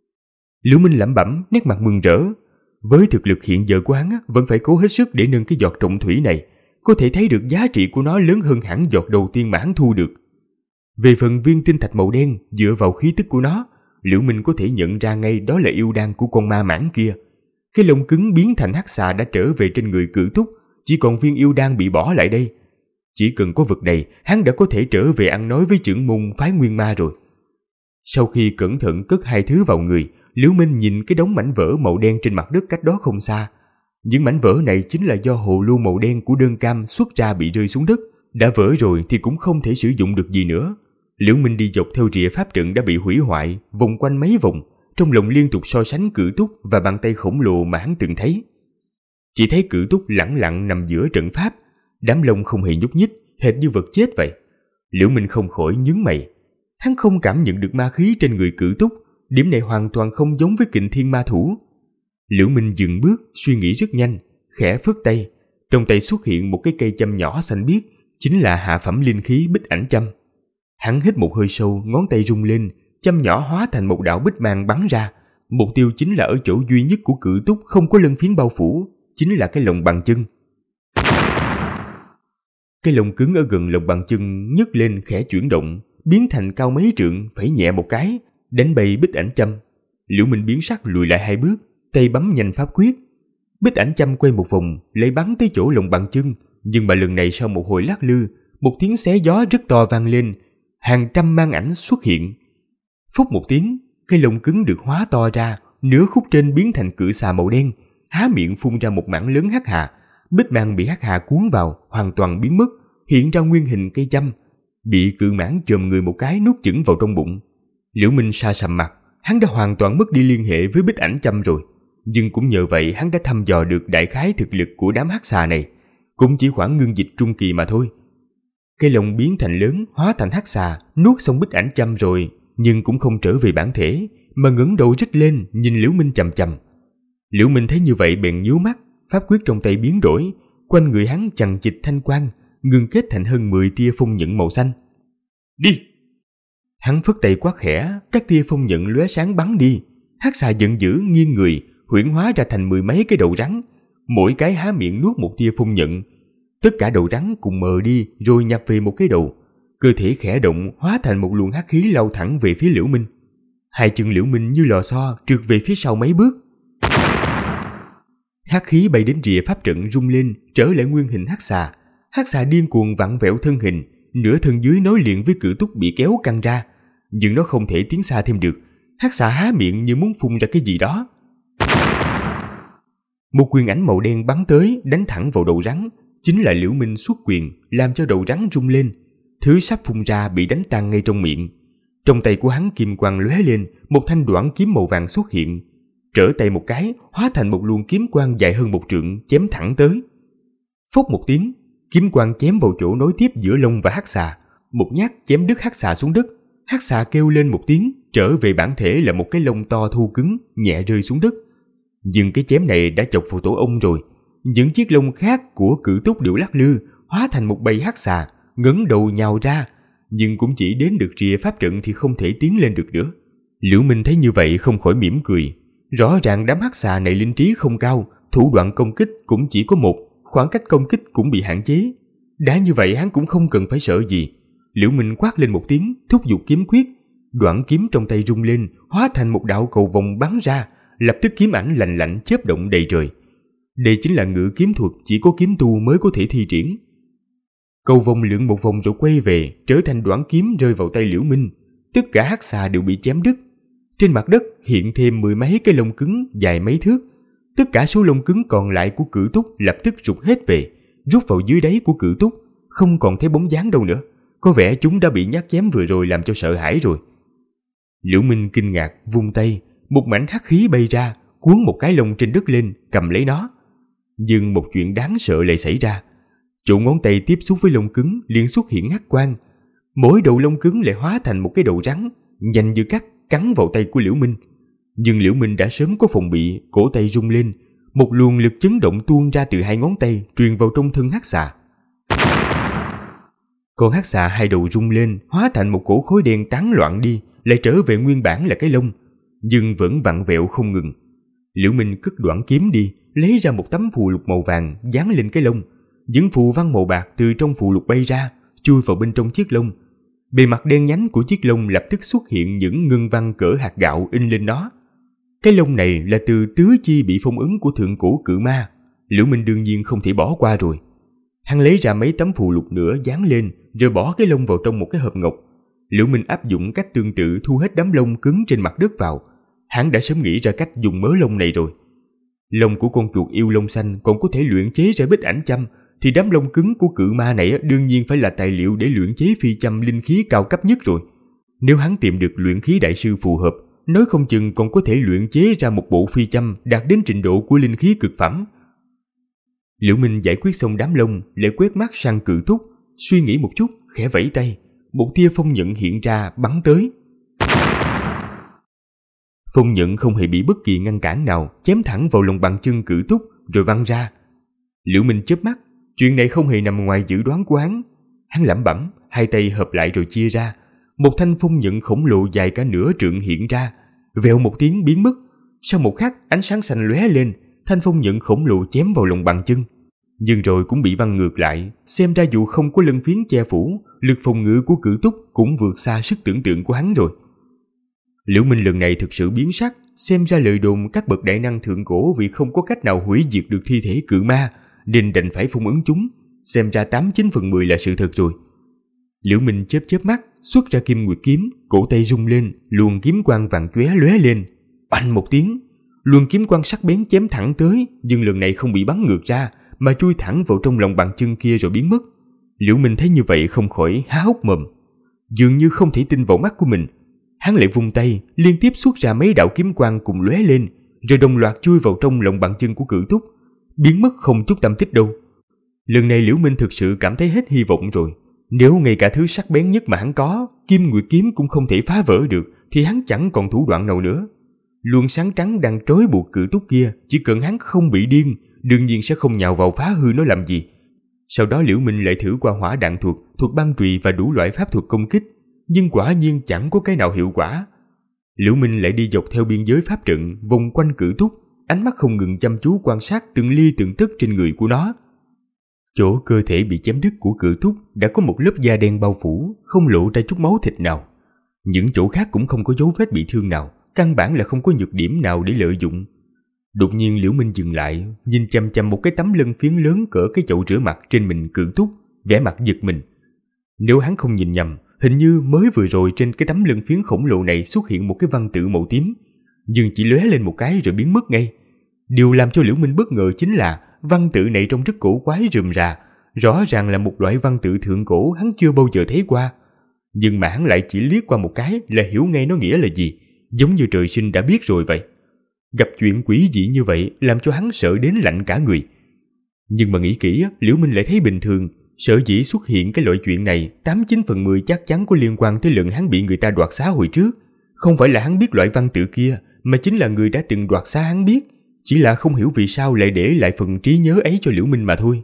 Liễu Minh lẩm bẩm, nét mặt mừng rỡ. Với thực lực hiện giờ của hắn vẫn phải cố hết sức để nâng cái giọt trọng thủy này, có thể thấy được giá trị của nó lớn hơn hẳn giọt đầu tiên mà hắn thu được. Về phần viên tinh thạch màu đen, dựa vào khí tức của nó, Liễu Minh có thể nhận ra ngay đó là yêu đan của con ma mãng kia. Cái lông cứng biến thành hắc xà đã trở về trên người Cự Túc, chỉ còn viên yêu đan bị bỏ lại đây. Chỉ cần có vật này, hắn đã có thể trở về ăn nói với trưởng môn phái Nguyên Ma rồi. Sau khi cẩn thận cất 2 thứ vào người, Liễu Minh nhìn cái đống mảnh vỡ màu đen trên mặt đất cách đó không xa. Những mảnh vỡ này chính là do hồ lô màu đen của đơn cam xuất ra bị rơi xuống đất. Đã vỡ rồi thì cũng không thể sử dụng được gì nữa. Liễu Minh đi dọc theo rìa pháp trận đã bị hủy hoại, vòng quanh mấy vòng, trong lòng liên tục so sánh Cự Túc và bàn tay khổng lồ mà hắn từng thấy. Chỉ thấy Cự Túc lẳng lặng nằm giữa trận pháp, đám lông không hề nhúc nhích, hệt như vật chết vậy. Liễu Minh không khỏi nhướng mày. Hắn không cảm nhận được ma khí trên người Cự Túc, điểm này hoàn toàn không giống với Kình Thiên Ma Thủ. Liễu Minh dừng bước, suy nghĩ rất nhanh, khẽ phất tay, trong tay xuất hiện một cái cây châm nhỏ xanh biếc, chính là hạ phẩm linh khí Bích Ảnh Châm. Hắn hít một hơi sâu, ngón tay rung lên, châm nhỏ hóa thành một đạo bích mang bắn ra, Mục tiêu chính là ở chỗ duy nhất của cự túc không có lân phiến bao phủ, chính là cái lồng bằng chân. Cái lồng cứng ở gần lồng bằng chân nhấc lên khẽ chuyển động, biến thành cao mấy trượng, phẩy nhẹ một cái, đánh bay bích ảnh châm. Liễu Minh biến sắc lùi lại 2 bước, tay bấm nhanh pháp quyết. Bích ảnh châm quay một vòng, lại bắn tới chỗ lồng bằng chân, nhưng mà lần này sau một hồi lắc lư, một tiếng xé gió rất to vang lên, hàng trăm mang ảnh xuất hiện. Phút một tiếng, cái lồng cứng được hóa to ra, nửa khúc trên biến thành cự xà màu đen, há miệng phun ra một mảng lớn hắc hà. Bích mang bị hắc hà cuốn vào, hoàn toàn biến mất, hiện ra nguyên hình cây châm, bị cự mãng chồm người một cái nuốt chửng vào trong bụng. Liễu Minh sa sầm mặt, hắn đã hoàn toàn mất đi liên hệ với bích ảnh châm rồi, nhưng cũng nhờ vậy hắn đã thăm dò được đại khái thực lực của đám hắc xà này, cũng chỉ khoảng ngưng dịch trung kỳ mà thôi. Cây lồng biến thành lớn, hóa thành hắc xà, nuốt xong bích ảnh châm rồi, nhưng cũng không trở về bản thể, mà ngẩng đầu rít lên nhìn Liễu Minh chằm chằm. Liễu Minh thấy như vậy bèn nhíu mắt, pháp quyết trong tay biến đổi, quanh người hắn chằng chịt thanh quang, ngưng kết thành hơn 10 tia phong nhận màu xanh. Đi! Hắn phất tay quát khẽ, các tia phong nhận lóe sáng bắn đi. Hắc xà giận dữ nghiêng người, huyễn hóa ra thành 10 mấy cái đầu rắn, mỗi cái há miệng nuốt một tia phong nhận. Tất cả đầu rắn cùng mờ đi rồi nhập về một cái đầu. Cơ thể khẽ động, hóa thành một luồng hắc khí lao thẳng về phía Liễu Minh. Hai chân Liễu Minh như lò xo trượt về phía sau mấy bước. Hắc khí bay đến rìa pháp trận rung lên, trở lại nguyên hình hắc xà. Hắc xà điên cuồng vặn vẹo thân hình, nửa thân dưới nối liền với cự túc bị kéo căng ra, nhưng nó không thể tiến xa thêm được. Hắc xà há miệng như muốn phun ra cái gì đó. Một quyền ảnh màu đen bắn tới, đánh thẳng vào đầu rắn. Chính là Liễu Minh xuất quyền, làm cho đầu rắn rung lên. Thứ sắp phun ra bị đánh tan ngay trong miệng. Trong tay của hắn kim quang lóe lên, một thanh đoản kiếm màu vàng xuất hiện. Trở tay một cái, hóa thành một luồng kiếm quang dài hơn 1 trượng, chém thẳng tới. Phốc một tiếng, kiếm quang chém vào chỗ nối tiếp giữa lông và hắc xà, một nhát chém đứt hắc xà xuống đất. Hắc xà kêu lên một tiếng, trở về bản thể là một cái lông to thô cứng, nhẹ rơi xuống đất. Nhưng cái chém này đã chọc vào tổ ong rồi. Những chiếc lông khác của cự túc đều lắc lư, hóa thành một bầy hắc xà, ngẩng đầu nhào ra, nhưng cũng chỉ đến được rìa pháp trận thì không thể tiến lên được nữa. Liễu Minh thấy như vậy không khỏi mỉm cười. Rõ ràng đám hắc xà này linh trí không cao, thủ đoạn công kích cũng chỉ có một, khoảng cách công kích cũng bị hạn chế. Đã như vậy hắn cũng không cần phải sợ gì. Liễu Minh quát lên một tiếng, thúc giục kiếm quyết. Đoạn kiếm trong tay rung lên, hóa thành một đạo cầu vòng bắn ra, lập tức kiếm ảnh lạnh lạnh chớp động đầy trời. Đây chính là ngự kiếm thuật chỉ có kiếm tu mới có thể thi triển. Cầu vòng lượn một vòng rồi quay về, trở thành đoạn kiếm rơi vào tay Liễu Minh. Tất cả hắc xà đều bị chém đứt. Trên mặt đất hiện thêm 10 mấy cái lông cứng dài mấy thước. Tất cả số lông cứng còn lại của cự túc lập tức rụt hết về, rút vào dưới đáy của cự túc, không còn thấy bóng dáng đâu nữa. Có vẻ chúng đã bị nhát chém vừa rồi làm cho sợ hãi rồi. Liễu Minh kinh ngạc vung tay, một mảnh hắc khí bay ra, cuốn một cái lông trên đất lên, cầm lấy nó. Nhưng một chuyện đáng sợ lại xảy ra. Chỗ ngón tay tiếp xúc với lông cứng liền xuất hiện hắc quang. Mỗi đầu lông cứng lại hóa thành một cái đầu rắn, nhanh như cắt cắn vào tay của Liễu Minh. Nhưng Liễu Minh đã sớm có phòng bị, cổ tay rung lên, một luồng lực chấn động tuôn ra từ 2 ngón tay truyền vào trong thân hắc xà. Con hắc xà 2 đầu rung lên, hóa thành một cổ khối đen tán loạn đi, lại trở về nguyên bản là cái lông, nhưng vẫn vặn vẹo không ngừng. Liễu Minh cất đoạn kiếm đi, lấy ra một tấm phù lục màu vàng dán lên cái lông. Những phù văn màu bạc từ trong phù lục bay ra, chui vào bên trong chiếc lông. Bề mặt đen nhánh của chiếc lông lập tức xuất hiện những ngân văn cỡ hạt gạo in lên nó. Cái lông này là từ tứ chi bị phong ấn của thượng cổ cự ma. Liễu Minh đương nhiên không thể bỏ qua rồi. Hắn lấy ra mấy tấm phù lục nữa dán lên, rồi bỏ cái lông vào trong một cái hộp ngọc. Liễu Minh áp dụng cách tương tự thu hết đám lông cứng trên mặt đất vào. Hắn đã sớm nghĩ ra cách dùng mớ lông này rồi. Lông của con chuột yêu lông xanh còn có thể luyện chế ra bích ảnh châm, thì đám lông cứng của cự ma này đương nhiên phải là tài liệu để luyện chế phi châm linh khí cao cấp nhất rồi. Nếu hắn tìm được luyện khí đại sư phù hợp, nói không chừng còn có thể luyện chế ra một bộ phi châm đạt đến trình độ của linh khí cực phẩm. Liễu Minh giải quyết xong đám lông, lại quét mắt sang cự túc, suy nghĩ một chút, khẽ vẫy tay, một tia phong nhận hiện ra bắn tới. Phong nhận không hề bị bất kỳ ngăn cản nào, chém thẳng vào lòng bàn chân cự túc rồi văng ra. Liễu Minh chớp mắt, chuyện này không hề nằm ngoài dự đoán của hắn. Hắn lẩm bẩm, 2 tay hợp lại rồi chia ra, một thanh phong nhận khổng lồ dài cả nửa trượng hiện ra, vèo một tiếng biến mất, Sau một khắc, ánh sáng xanh lóe lên, thanh phong nhận khổng lồ chém vào lòng bàn chân. Nhưng rồi cũng bị văng ngược lại, xem ra dù không có lân phiến che phủ, lực phòng ngự của Cử Túc cũng vượt xa sức tưởng tượng của hắn rồi. Liễu Minh lần này thực sự biến sắc, xem ra lời đồn các bậc đại năng thượng cổ vì không có cách nào hủy diệt được thi thể cự ma, nên đành phải phong ấn chúng, xem ra 89/10 là sự thật rồi. Liễu Minh chớp mắt, xuất ra Kim Nguyệt kiếm, cổ tay rung lên, luồng kiếm quang vàng chóe lóe lên, oanh một tiếng, luồng kiếm quang sắc bén chém thẳng tới, nhưng lần này không bị bắn ngược ra, mà chui thẳng vào trong lòng bàn chân kia rồi biến mất. Liễu Minh thấy như vậy không khỏi há hốc mồm, dường như không thể tin vào mắt của mình. Hắn lại vung tay, liên tiếp xuất ra mấy đạo kiếm quang cùng lóe lên, rồi đồng loạt chui vào trong lòng bàn chân của Cử Túc, biến mất không chút tăm tích đâu. Lần này Liễu Minh thực sự cảm thấy hết hy vọng rồi. Nếu ngay cả thứ sắc bén nhất mà hắn có, Kim Nguyệt kiếm cũng không thể phá vỡ được, thì hắn chẳng còn thủ đoạn nào nữa. Luồng sáng trắng đang trói buộc Cử Túc kia, chỉ cần hắn không bị điên, đương nhiên sẽ không nhào vào phá hư nó làm gì. Sau đó Liễu Minh lại thử qua hỏa đạn thuật, thuật băng chùy và đủ loại pháp thuật công kích, nhưng quả nhiên chẳng có cái nào hiệu quả. Liễu Minh lại đi dọc theo biên giới pháp trận, vòng quanh Cử Túc, ánh mắt không ngừng chăm chú quan sát từng ly từng tấc trên người của nó. Chỗ cơ thể bị chém đứt của Cử Túc đã có một lớp da đen bao phủ, không lộ ra chút máu thịt nào. Những chỗ khác cũng không có dấu vết bị thương nào, căn bản là không có nhược điểm nào để lợi dụng. Đột nhiên Liễu Minh dừng lại, nhìn chằm chằm một cái tấm lân phiến lớn cỡ cái chậu rửa mặt trên mình Cử Túc, vẻ mặt giật mình. Nếu hắn không nhìn nhầm, hình như mới vừa rồi trên cái tấm lân phiến khổng lồ này xuất hiện một cái văn tự màu tím, nhưng chỉ lóe lên một cái rồi biến mất ngay. Điều làm cho Liễu Minh bất ngờ chính là văn tự này trông rất cổ quái rườm rà, rõ ràng là một loại văn tự thượng cổ hắn chưa bao giờ thấy qua. Nhưng mà hắn lại chỉ liếc qua một cái là hiểu ngay nó nghĩa là gì, giống như trời sinh đã biết rồi vậy. Gặp chuyện quỷ dị như vậy làm cho hắn sợ đến lạnh cả người. Nhưng mà nghĩ kỹ, Liễu Minh lại thấy bình thường. Sở dĩ xuất hiện cái loại chuyện này 89/10 chắc chắn có liên quan tới lần hắn bị người ta đoạt xá hồi trước. Không phải là hắn biết loại văn tự kia, mà chính là người đã từng đoạt xá hắn biết, chỉ là không hiểu vì sao lại để lại phần trí nhớ ấy cho Liễu Minh mà thôi.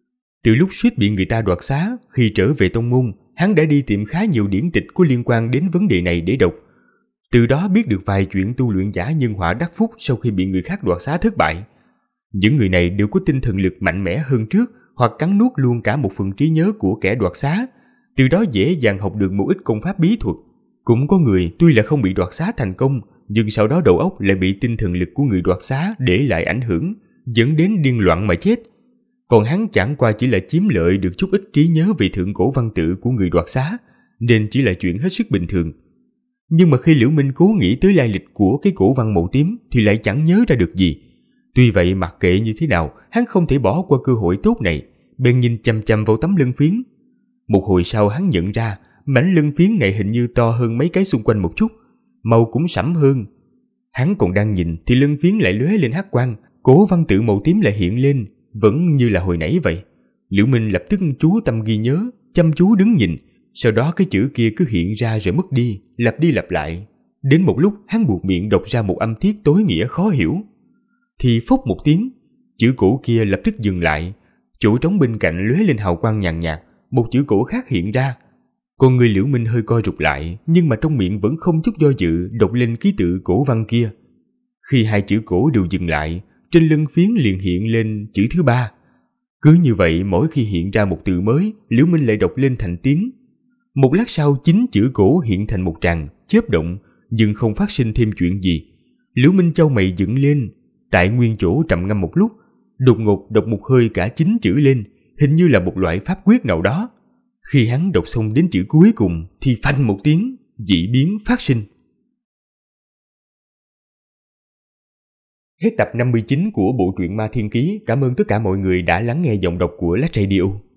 Từ lúc suýt bị người ta đoạt xá, khi trở về tông môn, hắn đã đi tìm khá nhiều điển tịch có liên quan đến vấn đề này để đọc. Từ đó biết được vài chuyện tu luyện giả nhân họa đắc phúc sau khi bị người khác đoạt xá thất bại. Những người này đều có tinh thần lực mạnh mẽ hơn trước, hoặc cắn nuốt luôn cả một phần trí nhớ của kẻ đoạt xá, từ đó dễ dàng học được một ít công pháp bí thuật. Cũng có người tuy là không bị đoạt xá thành công, nhưng sau đó đầu óc lại bị tinh thần lực của người đoạt xá để lại ảnh hưởng, dẫn đến điên loạn mà chết. Còn hắn chẳng qua chỉ là chiếm lợi được chút ít trí nhớ về thượng cổ văn tự của người đoạt xá, nên chỉ là chuyện hết sức bình thường. Nhưng mà khi Liễu Minh cố nghĩ tới lai lịch của cái cổ văn màu tím thì lại chẳng nhớ ra được gì. Tuy vậy mặc kệ như thế nào, hắn không thể bỏ qua cơ hội tốt này, bèn nhìn chằm chằm vào tấm lân phiến. Một hồi sau hắn nhận ra, mảnh lân phiến này hình như to hơn mấy cái xung quanh một chút, màu cũng sẫm hơn. Hắn còn đang nhìn thì lân phiến lại lóe lên hắc quang, cổ văn tự màu tím lại hiện lên, vẫn như là hồi nãy vậy. Liễu Minh lập tức chú tâm ghi nhớ, chăm chú đứng nhìn, sau đó cái chữ kia cứ hiện ra rồi mất đi lặp lại. Đến một lúc hắn buộc miệng đọc ra một âm tiết tối nghĩa khó hiểu. Thì phốc một tiếng, chữ cổ kia lập tức dừng lại, chỗ trống bên cạnh lóe lên hào quang nhàn nhạt, một chữ cổ khác hiện ra. Con người Liễu Minh hơi co rụt lại, nhưng mà trong miệng vẫn không chút do dự đọc lên ký tự cổ văn kia. Khi hai chữ cổ đều dừng lại, trên lân phiến liền hiện lên chữ thứ ba. Cứ như vậy mỗi khi hiện ra một từ mới, Liễu Minh lại đọc lên thành tiếng. Một lát sau chính chữ cổ hiện thành một tràng, chớp động, nhưng không phát sinh thêm chuyện gì. Liễu Minh chau mày dựng lên, tại nguyên chỗ trầm ngâm một lúc, đột ngột đọc một hơi cả 9 chữ lên, hình như là một loại pháp quyết nào đó. Khi hắn đọc xong đến chữ cuối cùng thì phanh một tiếng, dị biến phát sinh. Hết tập 59 của bộ truyện Ma Thiên Ký. Cảm ơn tất cả mọi người đã lắng nghe giọng đọc của Lách Radio.